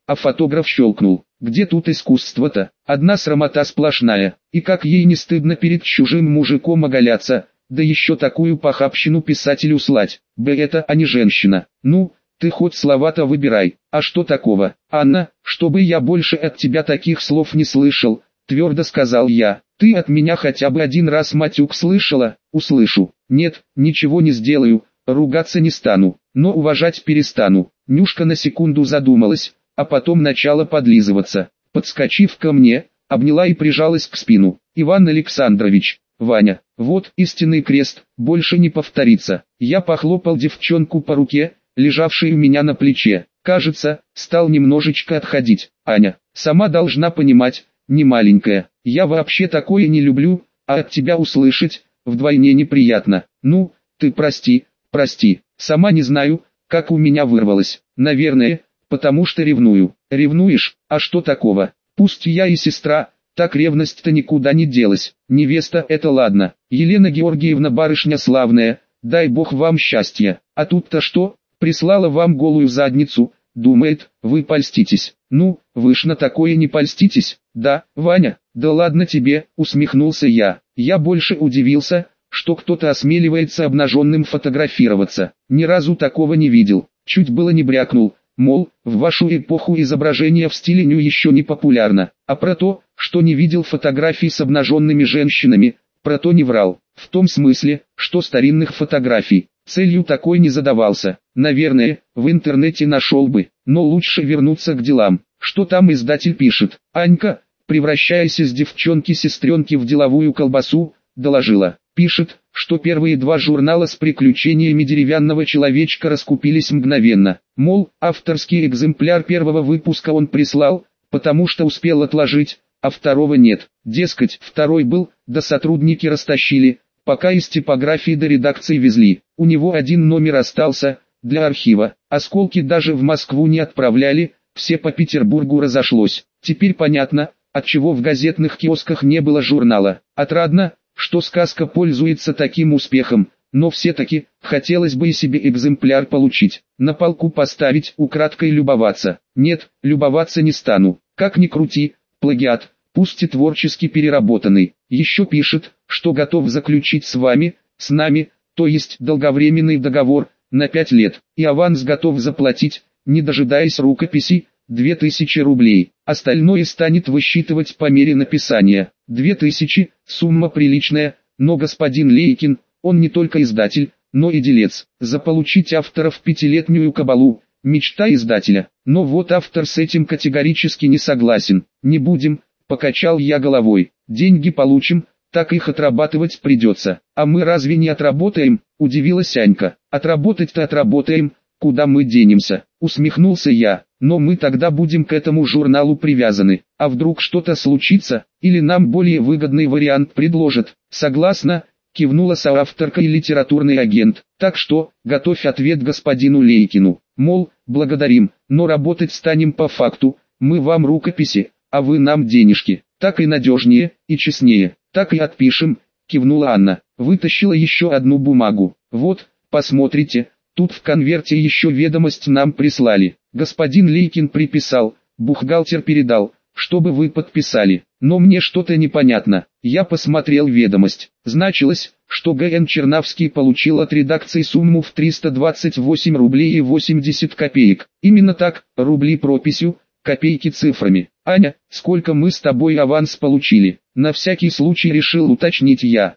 а фотограф щелкнул. Где тут искусство-то? Одна срамота сплошная. И как ей не стыдно перед чужим мужиком оголяться, да еще такую похабщину писателю слать. Это, а не женщина. Ну, ты хоть слова-то выбирай. А что такого? Анна, чтобы я больше от тебя таких слов не слышал, твердо сказал я. Ты от меня хотя бы один раз матюк слышала? Услышу. Нет, ничего не сделаю, ругаться не стану, но уважать перестану. Нюшка на секунду задумалась, а потом начала подлизываться. Подскочив ко мне, обняла и прижалась к спину. Иван Александрович, Ваня, вот истинный крест, больше не повторится. Я похлопал девчонку по руке, лежавшей у меня на плече. Кажется, стал немножечко отходить. Аня, сама должна понимать, не маленькая. Я вообще такое не люблю, а от тебя услышать вдвойне неприятно. Ну, ты прости, сама не знаю, как у меня вырвалось. Наверное, потому что ревную. Ревнуешь? А что такого? Пусть я и сестра, так ревность-то никуда не делась. Невеста — это ладно. Елена Георгиевна барышня славная, дай бог вам счастья. А тут-то что? Прислала вам голую задницу, думает, вы польститесь. Ну, вы ж на такое не польститесь, да, Ваня? Да ладно тебе, усмехнулся я. Я больше удивился, что кто-то осмеливается обнаженным фотографироваться. Ни разу такого не видел. Чуть было не брякнул, мол, в вашу эпоху изображение в стиле ню еще не популярно. А про то, что не видел фотографий с обнаженными женщинами, про то не врал. В том смысле, что старинных фотографий. Целью такой не задавался. Наверное, в интернете нашел бы, но лучше вернуться к делам. Что там издатель пишет? Анька, превращаясь из девчонки-сестренки в деловую колбасу, доложила. Пишет, что первые 2 журнала с приключениями деревянного человечка раскупились мгновенно. Мол, авторский экземпляр первого выпуска он прислал, потому что успел отложить, а второго нет. Дескать, второй был, да сотрудники растащили, пока из типографии до редакции везли. У него 1 номер остался, для архива. Осколки даже в Москву не отправляли, все по Петербургу разошлось. Теперь понятно, отчего в газетных киосках не было журнала. Отрадно, что сказка пользуется таким успехом, но все-таки, хотелось бы и себе экземпляр получить, на полку поставить, украдкой любоваться. Нет, любоваться не стану, как ни крути, плагиат, пусть и творчески переработанный. Еще пишет, что готов заключить с нами, то есть долговременный договор, на 5 лет, и аванс готов заплатить, не дожидаясь рукописи, 2000 рублей. Остальное станет высчитывать по мере написания. 2000, сумма приличная, но господин Лейкин, он не только издатель, но и делец. Заполучить автора в 5-летнюю кабалу, мечта издателя. Но вот автор с этим категорически не согласен. Не будем, покачал я головой. Деньги получим, так их отрабатывать придется. А мы разве не отработаем? Удивилась Анька. Отработать-то отработаем, куда мы денемся? Усмехнулся я. Но мы тогда будем к этому журналу привязаны. А вдруг что-то случится, или нам более выгодный вариант предложат? Согласна, кивнула соавторка и литературный агент. Так что, готовь ответ господину Лейкину. Мол, благодарим, но работать станем по факту, мы вам рукописи, а вы нам денежки. Так и надежнее, и честнее. Так и отпишем, кивнула Анна. Вытащила еще одну бумагу. Вот, посмотрите, тут в конверте еще ведомость нам прислали. Господин Лейкин приписал, бухгалтер передал, чтобы вы подписали. Но мне что-то непонятно. Я посмотрел ведомость. Значилось, что Г.Н. Чернавский получил от редакции сумму в 328 рублей и 80 копеек. Именно так, рубли прописью, копейки цифрами. Аня, сколько мы с тобой аванс получили? На всякий случай решил уточнить я.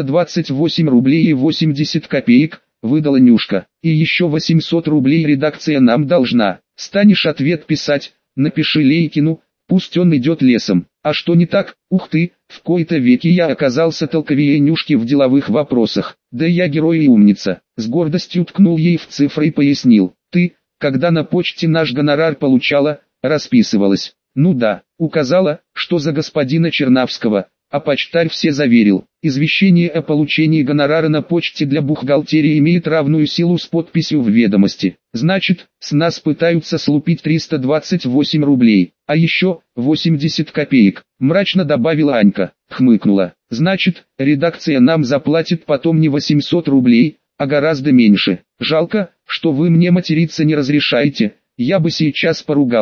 328 рублей и 80 копеек, выдала Нюшка. И еще 800 рублей редакция нам должна. Станешь ответ писать, напиши Лейкину, пусть он идет лесом. А что не так? Ух ты, в кои-то веки я оказался толковее Нюшки в деловых вопросах. Да я герой и умница. С гордостью ткнул ей в цифры и пояснил. Ты, когда на почте наш гонорар получала, расписывалась. Ну да, указала, что за господина Чернавского, а почтарь все заверил. Извещение о получении гонорара на почте для бухгалтерии имеет равную силу с подписью в ведомости. Значит, с нас пытаются слупить 328 рублей, а еще 80 копеек, мрачно добавила Анька, хмыкнула. Значит, редакция нам заплатит потом не 800 рублей, а гораздо меньше. Жалко, что вы мне материться не разрешаете, я бы сейчас поругалась.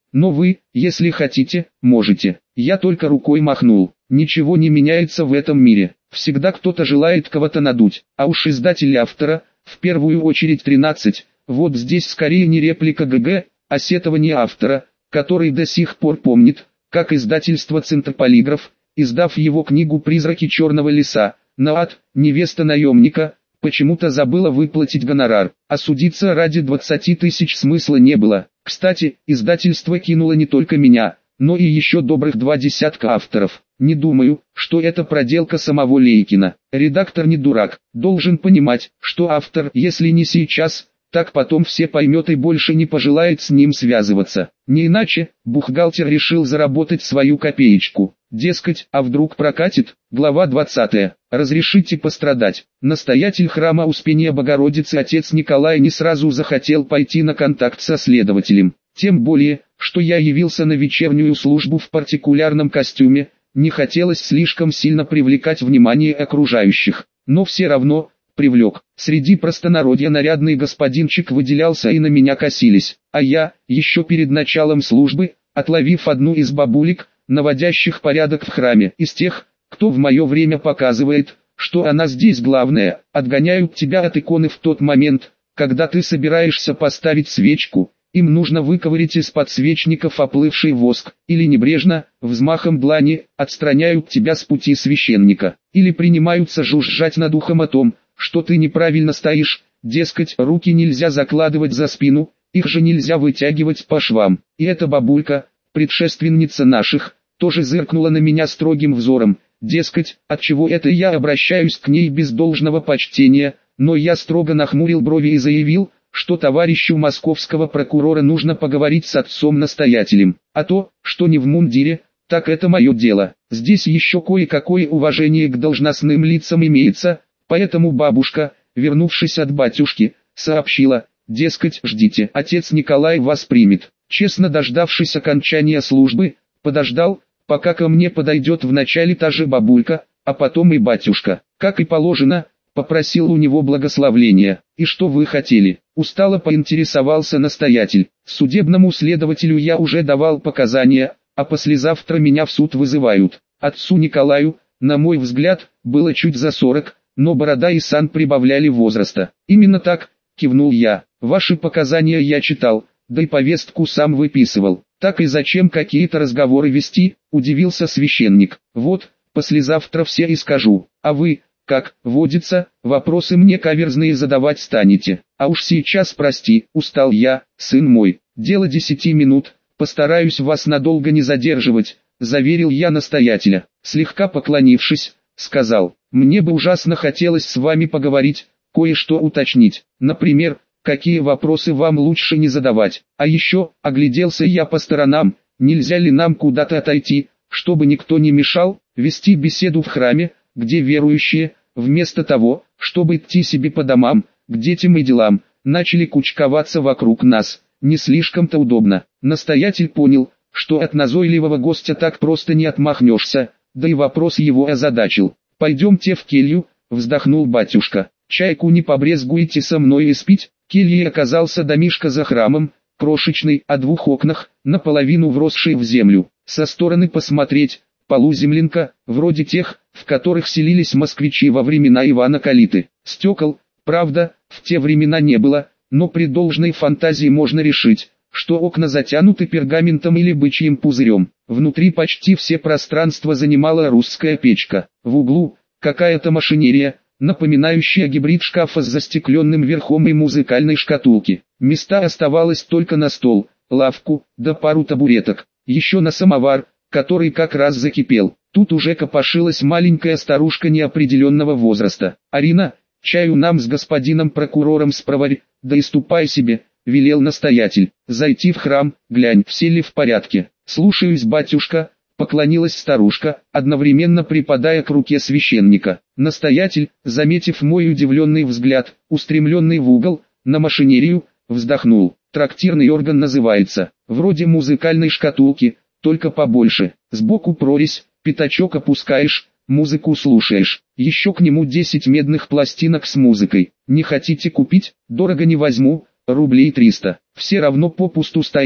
но вы, если хотите, можете. Я только рукой махнул. Ничего не меняется в этом мире. Всегда кто-то желает кого-то надуть, а уж издатель автора, в первую очередь 13, вот здесь скорее не реплика ГГ, а сетование автора, который до сих пор помнит, как издательство «Центрополиграф», издав его книгу «Призраки черного леса», Наат, невеста наемника, почему-то забыла выплатить гонорар, а судиться ради 20 тысяч смысла не было. Кстати, издательство кинуло не только меня, но и еще добрых 20 авторов. Не думаю, что это проделка самого Лейкина. Редактор не дурак, должен понимать, что автор, если не сейчас, так потом все поймет и больше не пожелает с ним связываться. Не иначе, бухгалтер решил заработать свою копеечку. Дескать, а вдруг прокатит? Глава 20. Разрешите пострадать. Настоятель храма Успения Богородицы отец Николай не сразу захотел пойти на контакт со следователем. Тем более, что я явился на вечернюю службу в партикулярном костюме, не хотелось слишком сильно привлекать внимание окружающих. Но все равно привлек. Среди простонародья нарядный господинчик выделялся и на меня косились. А я, еще перед началом службы, отловив одну из бабулек, наводящих порядок в храме, из тех, кто в мое время показывает, что она здесь главная, отгоняют тебя от иконы в тот момент, когда ты собираешься поставить свечку, им нужно выковырять из подсвечников оплывший воск, или небрежно, взмахом длани, отстраняют тебя с пути священника, или принимаются жужжать над ухом о том, что ты неправильно стоишь, дескать, руки нельзя закладывать за спину, их же нельзя вытягивать по швам. И эта бабулька, предшественница наших, тоже зыркнула на меня строгим взором, дескать, отчего это я обращаюсь к ней без должного почтения, но я строго нахмурил брови и заявил, что товарищу московского прокурора нужно поговорить с отцом-настоятелем, а то, что не в мундире, так это мое дело. Здесь еще кое-какое уважение к должностным лицам имеется, поэтому бабушка, вернувшись от батюшки, сообщила, дескать, ждите, отец Николай вас примет. Честно дождавшись окончания службы, подождал, пока ко мне подойдет вначале та же бабулька, а потом и батюшка. Как и положено, попросил у него благословения. И что вы хотели? Устало поинтересовался настоятель. Судебному следователю я уже давал показания, а послезавтра меня в суд вызывают. Отцу Николаю, на мой взгляд, было чуть за 40, но борода и сан прибавляли возраста. Именно так, кивнул я. Ваши показания я читал, да и повестку сам выписывал. Так и зачем какие-то разговоры вести, удивился священник. Вот, послезавтра все и скажу. А вы, как водится, вопросы мне каверзные задавать станете. А уж сейчас прости, устал я, сын мой. Дело 10 минут, постараюсь вас надолго не задерживать, заверил я настоятеля. Слегка поклонившись, сказал, мне бы ужасно хотелось с вами поговорить, кое-что уточнить. Например, какие вопросы вам лучше не задавать. А еще, огляделся я по сторонам, нельзя ли нам куда-то отойти, чтобы никто не мешал, вести беседу в храме, где верующие, вместо того, чтобы идти себе по домам, к детям и делам, начали кучковаться вокруг нас. Не слишком-то удобно. Настоятель понял, что от назойливого гостя так просто не отмахнешься, да и вопрос его озадачил. «Пойдемте в келью», вздохнул батюшка. «Чайку не побрезгуете со мной испить?» Кельей оказался домишко за храмом, крошечный, о 2 окнах, наполовину вросший в землю. Со стороны посмотреть, полуземлянка, вроде тех, в которых селились москвичи во времена Ивана Калиты. Стекол, правда, в те времена не было, но при должной фантазии можно решить, что окна затянуты пергаментом или бычьим пузырем. Внутри почти все пространство занимала русская печка. В углу, какая-то машинерия, напоминающая гибрид шкафа с застекленным верхом и музыкальной шкатулки. Места оставалось только на стол, лавку, да пару табуреток. Еще на самовар, который как раз закипел. Тут уже копошилась маленькая старушка неопределенного возраста. «Арина, чаю нам с господином прокурором спроварь, да и ступай себе», — велел настоятель. «Зайти в храм, глянь, все ли в порядке». «Слушаюсь, батюшка», — поклонилась старушка, одновременно припадая к руке священника. Настоятель, заметив мой удивленный взгляд, устремленный в угол, на машинерию, вздохнул. «Трактирный орган называется, вроде музыкальной шкатулки, только побольше. Сбоку прорезь, пятачок опускаешь, музыку слушаешь. Еще к нему 10 медных пластинок с музыкой. Не хотите купить? Дорого не возьму, рублей 300. Все равно попусту стоит,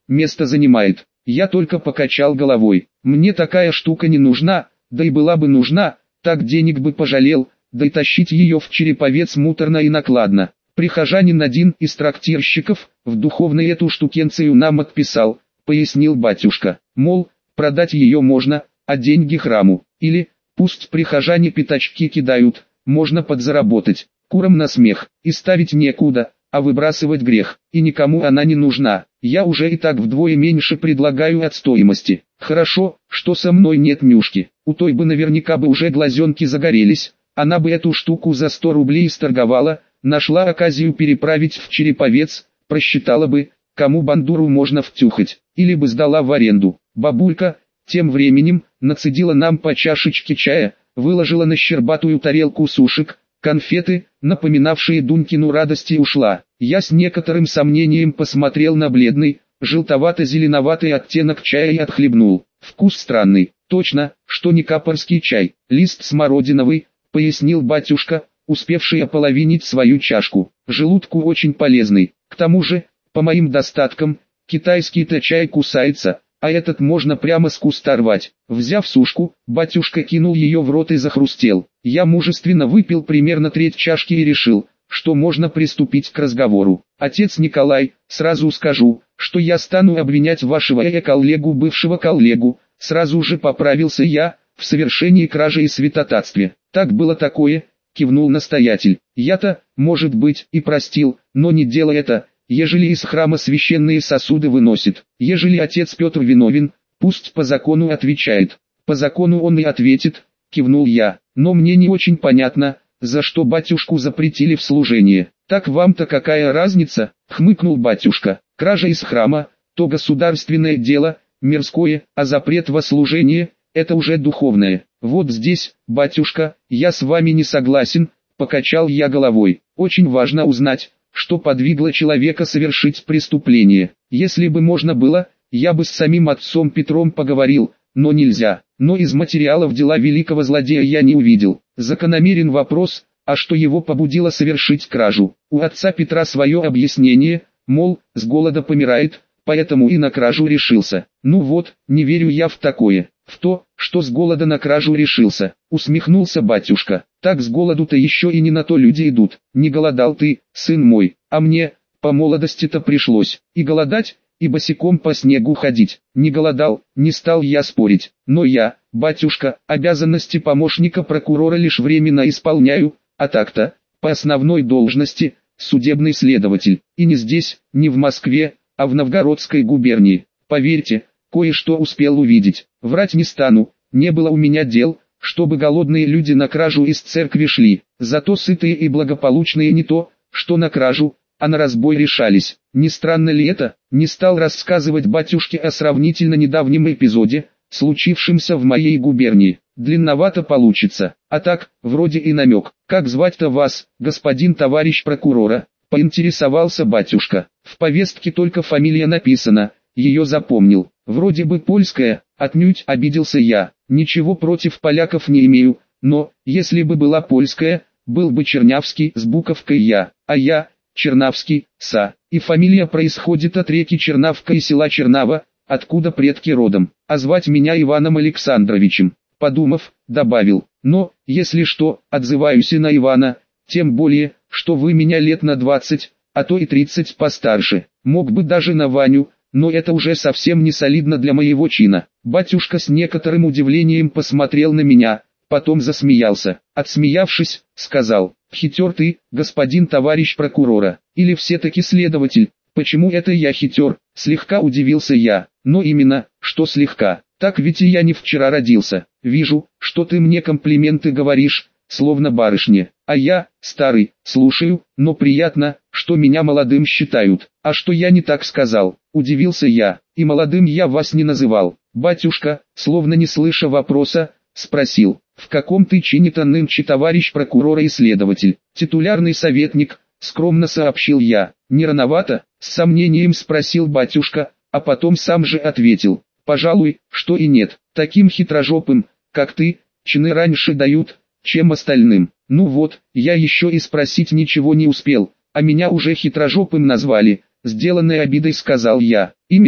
место занимает. Я только покачал головой. Мне такая штука не нужна, да и была бы нужна, так денег бы пожалел, да и тащить ее в Череповец муторно и накладно. Прихожанин один из трактирщиков в духовной эту штукенцию нам отписал, пояснил батюшка. Мол, продать ее можно, а деньги храму. Или, пусть прихожане пятачки кидают, можно подзаработать. Курам на смех, и ставить некуда, а выбрасывать грех. И никому она не нужна. Я уже и так вдвое меньше предлагаю от стоимости. Хорошо, что со мной нет Нюшки. У той бы наверняка бы уже глазенки загорелись. Она бы эту штуку за 100 рублей сторговала, нашла оказию переправить в Череповец, просчитала бы, кому бандуру можно втюхать, или бы сдала в аренду. Бабулька, тем временем, нацедила нам по чашечке чая, выложила на щербатую тарелку сушек, конфеты, напоминавшие Дунькину радость, и ушла. Я с некоторым сомнением посмотрел на бледный, желтовато-зеленоватый оттенок чая и отхлебнул. Вкус странный, точно, что не капорский чай, лист смородиновый, пояснил батюшка, успевший ополовинить свою чашку. Желудку очень полезный. К тому же, по моим достаткам, китайский-то чай кусается, а этот можно прямо с куста рвать. Взяв сушку, батюшка кинул ее в рот и захрустел. Я мужественно выпил примерно треть чашки и решил, что можно приступить к разговору. Отец Николай, сразу скажу, что я стану обвинять вашего коллегу, бывшего коллегу, сразу же поправился я, в совершении кражи и святотатстве. Так было такое, кивнул настоятель. Я-то, может быть, и простил, но не дело это, ежели из храма священные сосуды выносит. Ежели отец Петр виновен, пусть по закону отвечает. По закону он и ответит, кивнул я. Но мне не очень понятно, за что батюшку запретили в служение. Так вам-то какая разница, хмыкнул батюшка. Кража из храма, то государственное дело, мирское, а запрет во служение, это уже духовное. Вот здесь, батюшка, я с вами не согласен, покачал я головой. Очень важно узнать, что подвигло человека совершить преступление. Если бы можно было, я бы с самим отцом Петром поговорил, но нельзя. Но из материалов дела великого злодея я не увидел. Закономерен вопрос, а что его побудило совершить кражу? У отца Петра свое объяснение, мол, с голода помирает, поэтому и на кражу решился. Ну вот, не верю я в такое. В то, что с голода на кражу решился, усмехнулся батюшка. Так с голоду-то еще и не на то люди идут. Не голодал ты, сын мой, а мне, по молодости-то пришлось и голодать, и босиком по снегу ходить. Не голодал, не стал я спорить. Но я, батюшка, обязанности помощника прокурора лишь временно исполняю, а так-то, по основной должности, судебный следователь. И не здесь, не в Москве, а в Новгородской губернии. Поверьте, кое-что успел увидеть. Врать не стану, не было у меня дел, чтобы голодные люди на кражу из церкви шли. Зато сытые и благополучные не то, что на кражу, а на разбой решались. Не странно ли это? Не стал рассказывать батюшке о сравнительно недавнем эпизоде, случившемся в моей губернии. Длинновато получится. А так, вроде и намек. Как звать-то вас, господин товарищ прокурора? Поинтересовался батюшка. В повестке только фамилия написана, ее запомнил. Вроде бы польская, отнюдь обиделся я. Ничего против поляков не имею, но, если бы была польская, был бы Чернявский с буковкой «Я», а я, Чернавский, «Са». И фамилия происходит от реки Чернавка и села Чернава, откуда предки родом. А звать меня Иваном Александровичем. Подумав, добавил, но, если что, отзываюсь и на Ивана, тем более, что вы меня лет на 20, а то и 30 постарше. Мог бы даже на Ваню, но это уже совсем не солидно для моего чина. Батюшка с некоторым удивлением посмотрел на меня, потом засмеялся. Отсмеявшись, сказал, хитер ты, господин товарищ прокурора, или все-таки следователь. Почему это я хитер? Слегка удивился я. Но именно, что слегка. Так ведь и я не вчера родился. Вижу, что ты мне комплименты говоришь, словно барышне. А я, старый, слушаю, но приятно, что меня молодым считают. А что я не так сказал? Удивился я. И молодым я вас не называл. Батюшка, словно не слыша вопроса, спросил, в каком ты чине-то нынче товарищ прокурора и следователь? Титулярный советник, скромно сообщил я. Не рановато? С сомнением спросил батюшка, а потом сам же ответил. Пожалуй, что и нет. Таким хитрожопым, как ты, чины раньше дают, чем остальным. Ну вот, я еще и спросить ничего не успел, а меня уже хитрожопым назвали. Сделанной обидой сказал я. Именно,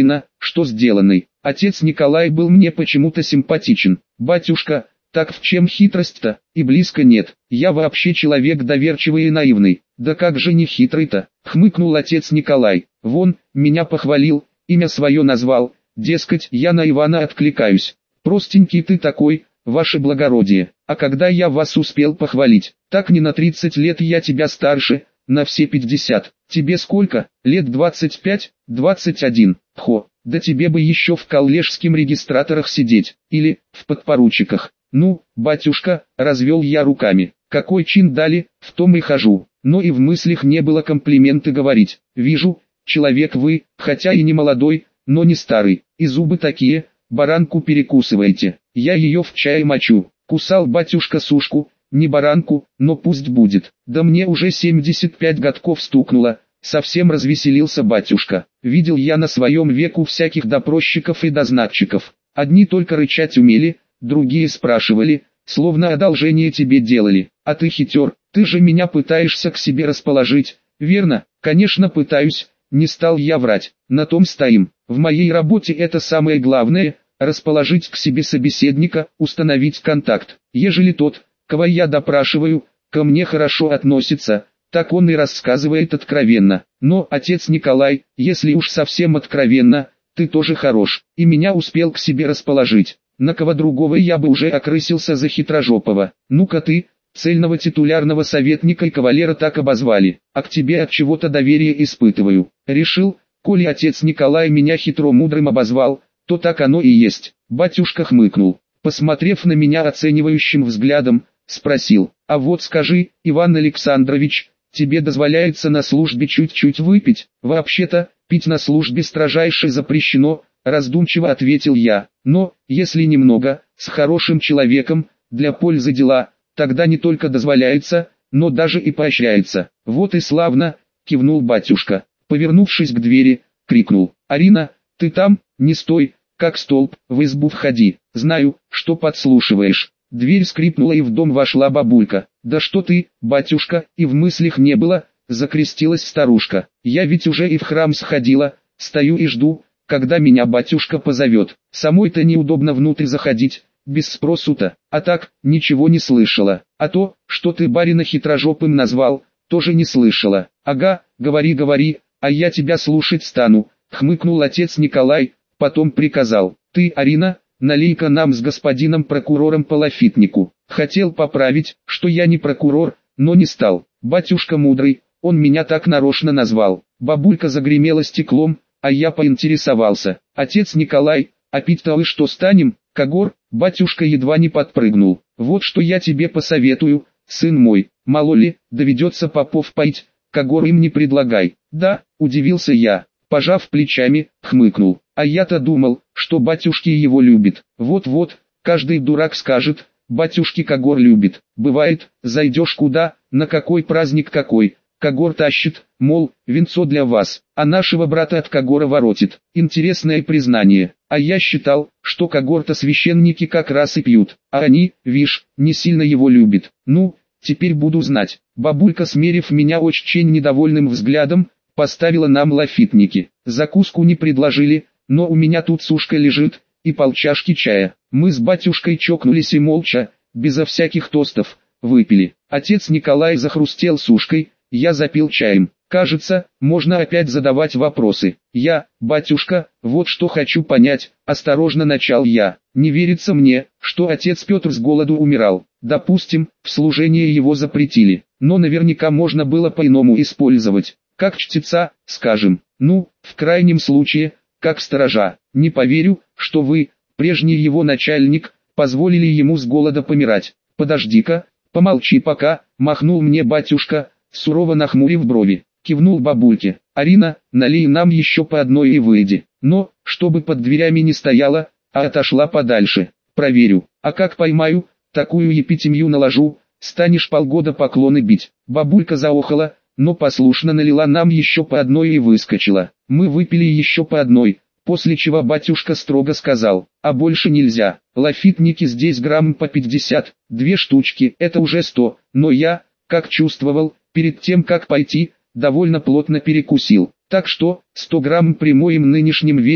что сделанный. Отец Николай был мне почему-то симпатичен. Батюшка, так в чем хитрость-то? И близко нет. Я вообще человек доверчивый и наивный. Да как же не хитрый-то? Хмыкнул отец Николай. Вон, меня похвалил, имя свое назвал. Дескать, я на Ивана откликаюсь. Простенький ты такой, ваше благородие. А когда я вас успел похвалить? Так не на 30 лет я тебя старше, на все 50. Тебе сколько? Лет 25, 21. Хо, да тебе бы еще в коллежским регистраторах сидеть, или в подпоручиках. Ну, батюшка, развел я руками. Какой чин дали, в том и хожу. Но и в мыслях не было комплименты говорить. Вижу, человек вы, хотя и не молодой, но не старый, и зубы такие, баранку перекусываете. Я ее в чай мочу. Кусал батюшка сушку, не баранку, но пусть будет. Да мне уже 75 годков стукнуло. Совсем развеселился батюшка. Видел я на своем веку всяких допросчиков и дознатчиков. Одни только рычать умели, другие спрашивали, словно одолжение тебе делали. А ты хитер, ты же меня пытаешься к себе расположить, верно? Конечно пытаюсь, не стал я врать. На том стоим. В моей работе это самое главное, расположить к себе собеседника, установить контакт. Ежели тот, кого я допрашиваю, ко мне хорошо относится, так он и рассказывает откровенно. Но, отец Николай, если уж совсем откровенно, ты тоже хорош, и меня успел к себе расположить. На кого другого я бы уже окрысился за хитрожопого. Ну-ка ты, цельного титулярного советника и кавалера так обозвали, а к тебе от чего-то доверие испытываю. Решил, коли отец Николай меня хитро-мудрым обозвал, то так оно и есть. Батюшка хмыкнул, посмотрев на меня оценивающим взглядом, спросил: а вот скажи, Иван Александрович, тебе дозволяется на службе чуть-чуть выпить? Вообще-то, пить на службе строжайше запрещено, раздумчиво ответил я. Но, если немного, с хорошим человеком, для пользы дела, тогда не только дозволяется, но даже и поощряется. Вот и славно, кивнул батюшка. Повернувшись к двери, крикнул: Арина, ты там? Не стой, как столб, в избу входи. Знаю, что подслушиваешь. Дверь скрипнула и в дом вошла бабулька. Да что ты, батюшка, и в мыслях не было, закрестилась старушка. Я ведь уже и в храм сходила, стою и жду, когда меня батюшка позовет. Самой-то неудобно внутрь заходить, без спросу-то. А так, ничего не слышала. А то, что ты барина хитрожопым назвал, тоже не слышала. Ага, говори, говори, а я тебя слушать стану, хмыкнул отец Николай, потом приказал: ты, Арина, налей-ка нам с господином прокурором по лафитнику. Хотел поправить, что я не прокурор, но не стал. Батюшка мудрый, он меня так нарочно назвал. Бабулька загремела стеклом, а я поинтересовался: отец Николай, а пить-то вы что станем? Когор? Батюшка едва не подпрыгнул. Вот что я тебе посоветую, сын мой, мало ли, доведется попов поить, когор им не предлагай. Да, удивился я, пожав плечами, хмыкнул. А я-то думал, что батюшки его любит. Вот-вот, каждый дурак скажет, батюшки когор любит. Бывает, зайдешь куда, на какой праздник какой, когор тащит, мол, венцо для вас, а нашего брата от когора воротит. Интересное признание. А я считал, что когор-то священники как раз и пьют, а они, вишь, не сильно его любят. Ну, теперь буду знать. Бабулька, смерив меня очень недовольным взглядом, поставила нам лафитники. Закуску не предложили, но у меня тут сушка лежит, и полчашки чая. Мы с батюшкой чокнулись и молча, безо всяких тостов, выпили. Отец Николай захрустел сушкой, я запил чаем. Кажется, можно опять задавать вопросы. Батюшка, вот что хочу понять, осторожно начал я. Не верится мне, что отец Петр с голоду умирал. Допустим, в служение его запретили, но наверняка можно было по-иному использовать. Как чтеца, скажем, ну, в крайнем случае, как сторожа. Не поверю, что вы, прежний его начальник, позволили ему с голода помирать. Подожди-ка, помолчи пока, махнул мне батюшка, сурово нахмурив брови. Кивнул бабульке: Арина, налей нам еще по одной и выйди. Но, чтобы под дверями не стояла, а отошла подальше. Проверю, а как поймаю, такую епитемью наложу, станешь полгода поклоны бить. Бабулька заохала, но послушно налила нам еще по одной и выскочила. Мы выпили еще по одной, после чего батюшка строго сказал: а больше нельзя. Лафитники здесь грамм по 50, 2 штучки, это уже 100, но я, как чувствовал, перед тем как пойти, довольно плотно перекусил. Так что, 100 грамм при моем нынешнем весе,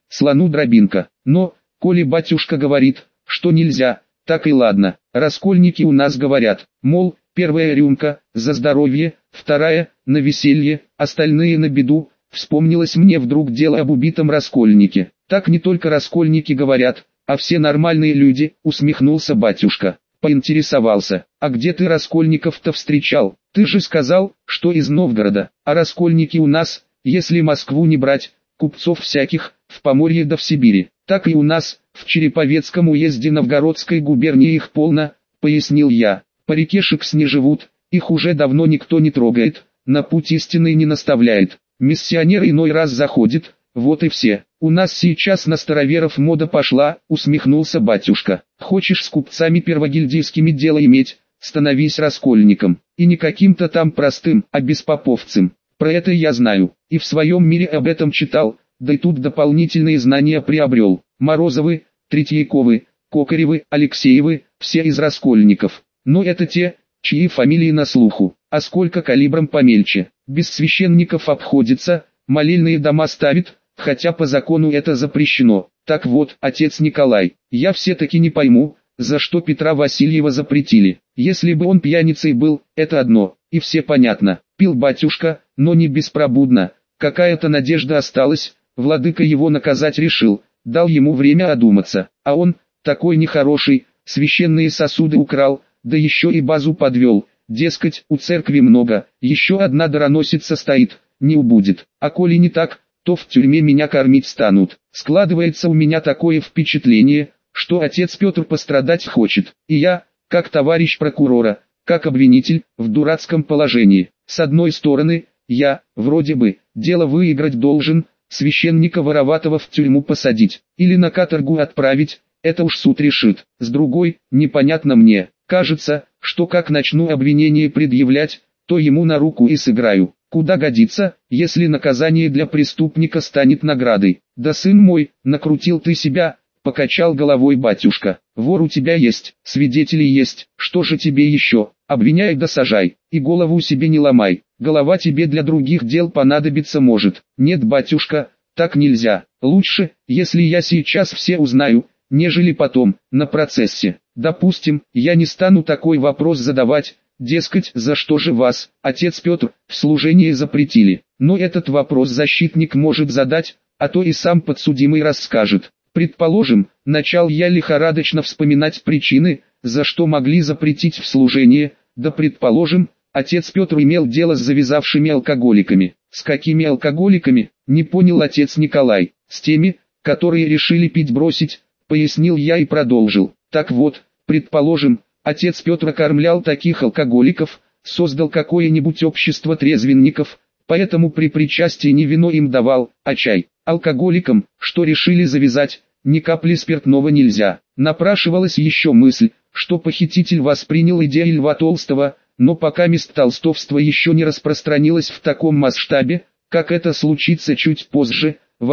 слону дробинка. Но, коли батюшка говорит, что нельзя, так и ладно. Раскольники у нас говорят, мол, первая рюмка – за здоровье, вторая – на веселье, остальные на беду. Вспомнилось мне вдруг дело об убитом раскольнике. Так не только раскольники говорят, а все нормальные люди, усмехнулся батюшка. Поинтересовался, а где ты раскольников-то встречал? Ты же сказал, что из Новгорода, а раскольники у нас, если Москву не брать, купцов всяких, в Поморье да в Сибири. Так и у нас, в Череповецком уезде Новгородской губернии их полно, пояснил я. По реке Шекс не живут, их уже давно никто не трогает, на путь истинный не наставляет. Миссионер иной раз заходит, вот и все. У нас сейчас на староверов мода пошла, усмехнулся батюшка. Хочешь с купцами первогильдейскими дело иметь, становись раскольником. И не каким-то там простым, а беспоповцем. Про это я знаю, и в своем мире об этом читал, да и тут дополнительные знания приобрел. Морозовы, Третьяковы, Кокаревы, Алексеевы, все из раскольников. Но это те, чьи фамилии на слуху, а сколько калибром помельче. Без священников обходится, молельные дома ставит, хотя по закону это запрещено. Так вот, отец Николай, я все-таки не пойму, за что Петра Васильева запретили. Если бы он пьяницей был, это одно, и все понятно. Пил батюшка, но не беспробудно. Какая-то надежда осталась, владыка его наказать решил, дал ему время одуматься. А он, такой нехороший, священные сосуды украл, да еще и базу подвел. Дескать, у церкви много, еще одна дароносица стоит, не убудет. А коли не так, то в тюрьме меня кормить станут. Складывается у меня такое впечатление, что отец Петр пострадать хочет. И я, как товарищ прокурора, как обвинитель, в дурацком положении. С одной стороны, я, вроде бы, дело выиграть должен, священника вороватого в тюрьму посадить, или на каторгу отправить, это уж суд решит. С другой, непонятно мне, кажется, что как начну обвинение предъявлять, то ему на руку и сыграю. Куда годится, если наказание для преступника станет наградой. Да сын мой, накрутил ты себя, покачал головой батюшка. Вор у тебя есть, свидетели есть, что же тебе еще? Обвиняй да сажай, и голову себе не ломай. Голова тебе для других дел понадобиться может. Нет, батюшка, так нельзя. Лучше, если я сейчас все узнаю, нежели потом, на процессе. Допустим, я не стану такой вопрос задавать, дескать, за что же вас, отец Петр, в служении запретили. Но этот вопрос защитник может задать, а то и сам подсудимый расскажет. Предположим, начал я лихорадочно вспоминать причины, за что могли запретить в служении, да предположим, отец Петр имел дело с завязавшими алкоголиками. С какими алкоголиками, не понял отец Николай. С теми, которые решили пить бросить, пояснил я и продолжил. Так вот, предположим, отец Петр окормлял таких алкоголиков, создал какое-нибудь общество трезвенников, поэтому при причастии не вино им давал, а чай. Алкоголикам, что решили завязать, ни капли спиртного нельзя. Напрашивалась еще мысль, что похититель воспринял идею Льва Толстого, но пока мест толстовство еще не распространилось в таком масштабе, как это случится чуть позже, в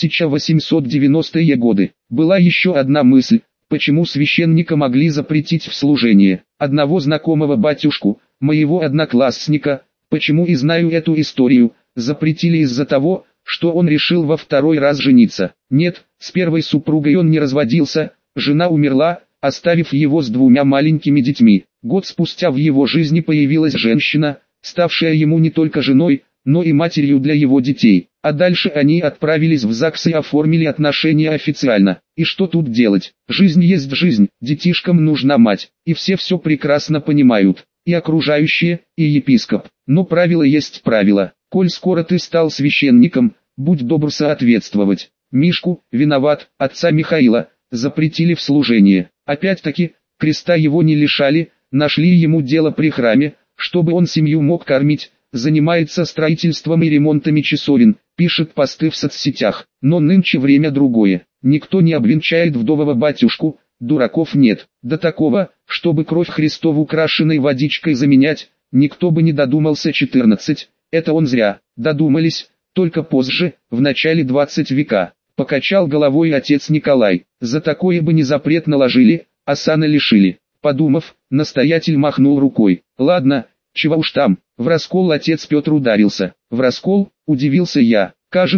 1890-е годы. Была еще одна мысль, почему священника могли запретить в служении. Одного знакомого батюшку, моего одноклассника, почему и знаю эту историю, запретили из-за того, что он решил во второй раз жениться. Нет, с первой супругой он не разводился, жена умерла, оставив его с 2 маленькими детьми. Год спустя в его жизни появилась женщина, ставшая ему не только женой, но и матерью для его детей. А дальше они отправились в ЗАГС и оформили отношения официально. И что тут делать? Жизнь есть жизнь, детишкам нужна мать, и все прекрасно понимают. И окружающие, и епископ. Но правило есть правило. Коль скоро ты стал священником, будь добр соответствовать. Мишку, виноват, отца Михаила, запретили в служение. Опять-таки, креста его не лишали, нашли ему дело при храме, чтобы он семью мог кормить, занимается строительством и ремонтами часовен, пишет посты в соцсетях. Но нынче время другое. Никто не обвенчает вдового батюшку, дураков нет. До такого, чтобы кровь Христову украшенной водичкой заменять, никто бы не додумался. 14. Это он зря. Додумались, только позже, в начале 20 века. Покачал головой отец Николай. За такое бы не запрет наложили, а сана лишили. Подумав, настоятель махнул рукой. Ладно, чего уж там. В раскол отец Петр ударился. В раскол, удивился я. Кажется,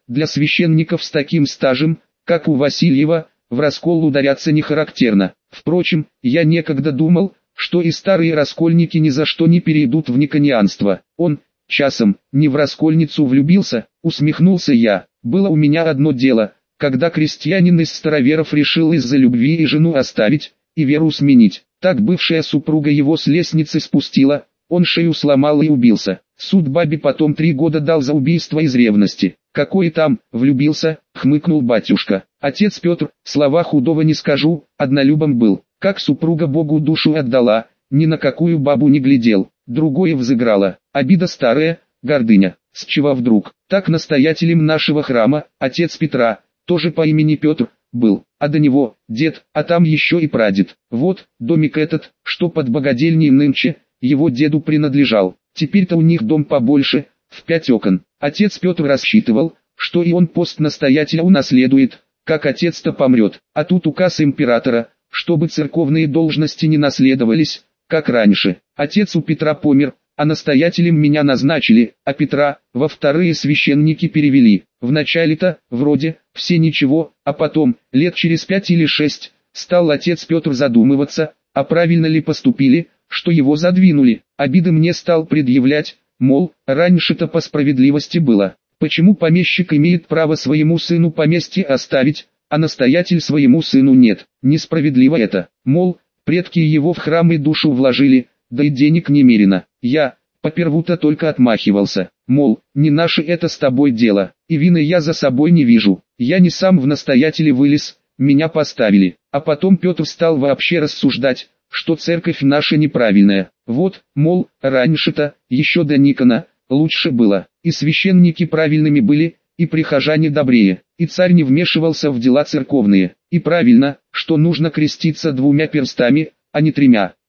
Для священников с таким стажем, как у Васильева, в раскол ударяться не характерно. Впрочем, я некогда думал, что и старые раскольники ни за что не перейдут в никонианство. Он, часом, не в раскольницу влюбился, усмехнулся я. Было у меня одно дело, когда крестьянин из староверов решил из-за любви и жену оставить, и веру сменить. Так бывшая супруга его с лестницы спустила, он шею сломал и убился. Суд бабе потом 3 года дал за убийство из ревности. «Какой там, влюбился», — хмыкнул батюшка. Отец Петр, слова худого не скажу, однолюбом был. Как супруга Богу душу отдала, ни на какую бабу не глядел. Другое взыграло. Обида старая, гордыня. С чего вдруг? Так настоятелем нашего храма, отец Петра, тоже по имени Петр, был. А до него, дед, а там еще и прадед. Вот, домик этот, что под богадельней нынче, его деду принадлежал. Теперь-то у них дом побольше, в 5 окон. Отец Петр рассчитывал, что и он пост настоятеля унаследует, как отец-то помрет. А тут указ императора, чтобы церковные должности не наследовались, как раньше. Отец у Петра помер, а настоятелем меня назначили, а Петра, во вторые священники перевели. Вначале-то, вроде, все ничего, а потом, лет через 5 или 6, стал отец Петр задумываться, а правильно ли поступили, что его задвинули. Обиды мне стал предъявлять, мол, раньше-то по справедливости было. Почему помещик имеет право своему сыну поместье оставить, а настоятель своему сыну нет? Несправедливо это. Мол, предки его в храм и душу вложили, да и денег немерено. Я, поперву-то только отмахивался. Мол, не наше это с тобой дело, и вины я за собой не вижу. Я не сам в настоятеле вылез, меня поставили. А потом Петр стал вообще рассуждать, что церковь наша неправильная. Вот, мол, раньше-то, еще до Никона, лучше было. И священники правильными были, и прихожане добрее, и царь не вмешивался в дела церковные. И правильно, что нужно креститься 2 перстами, а не 3.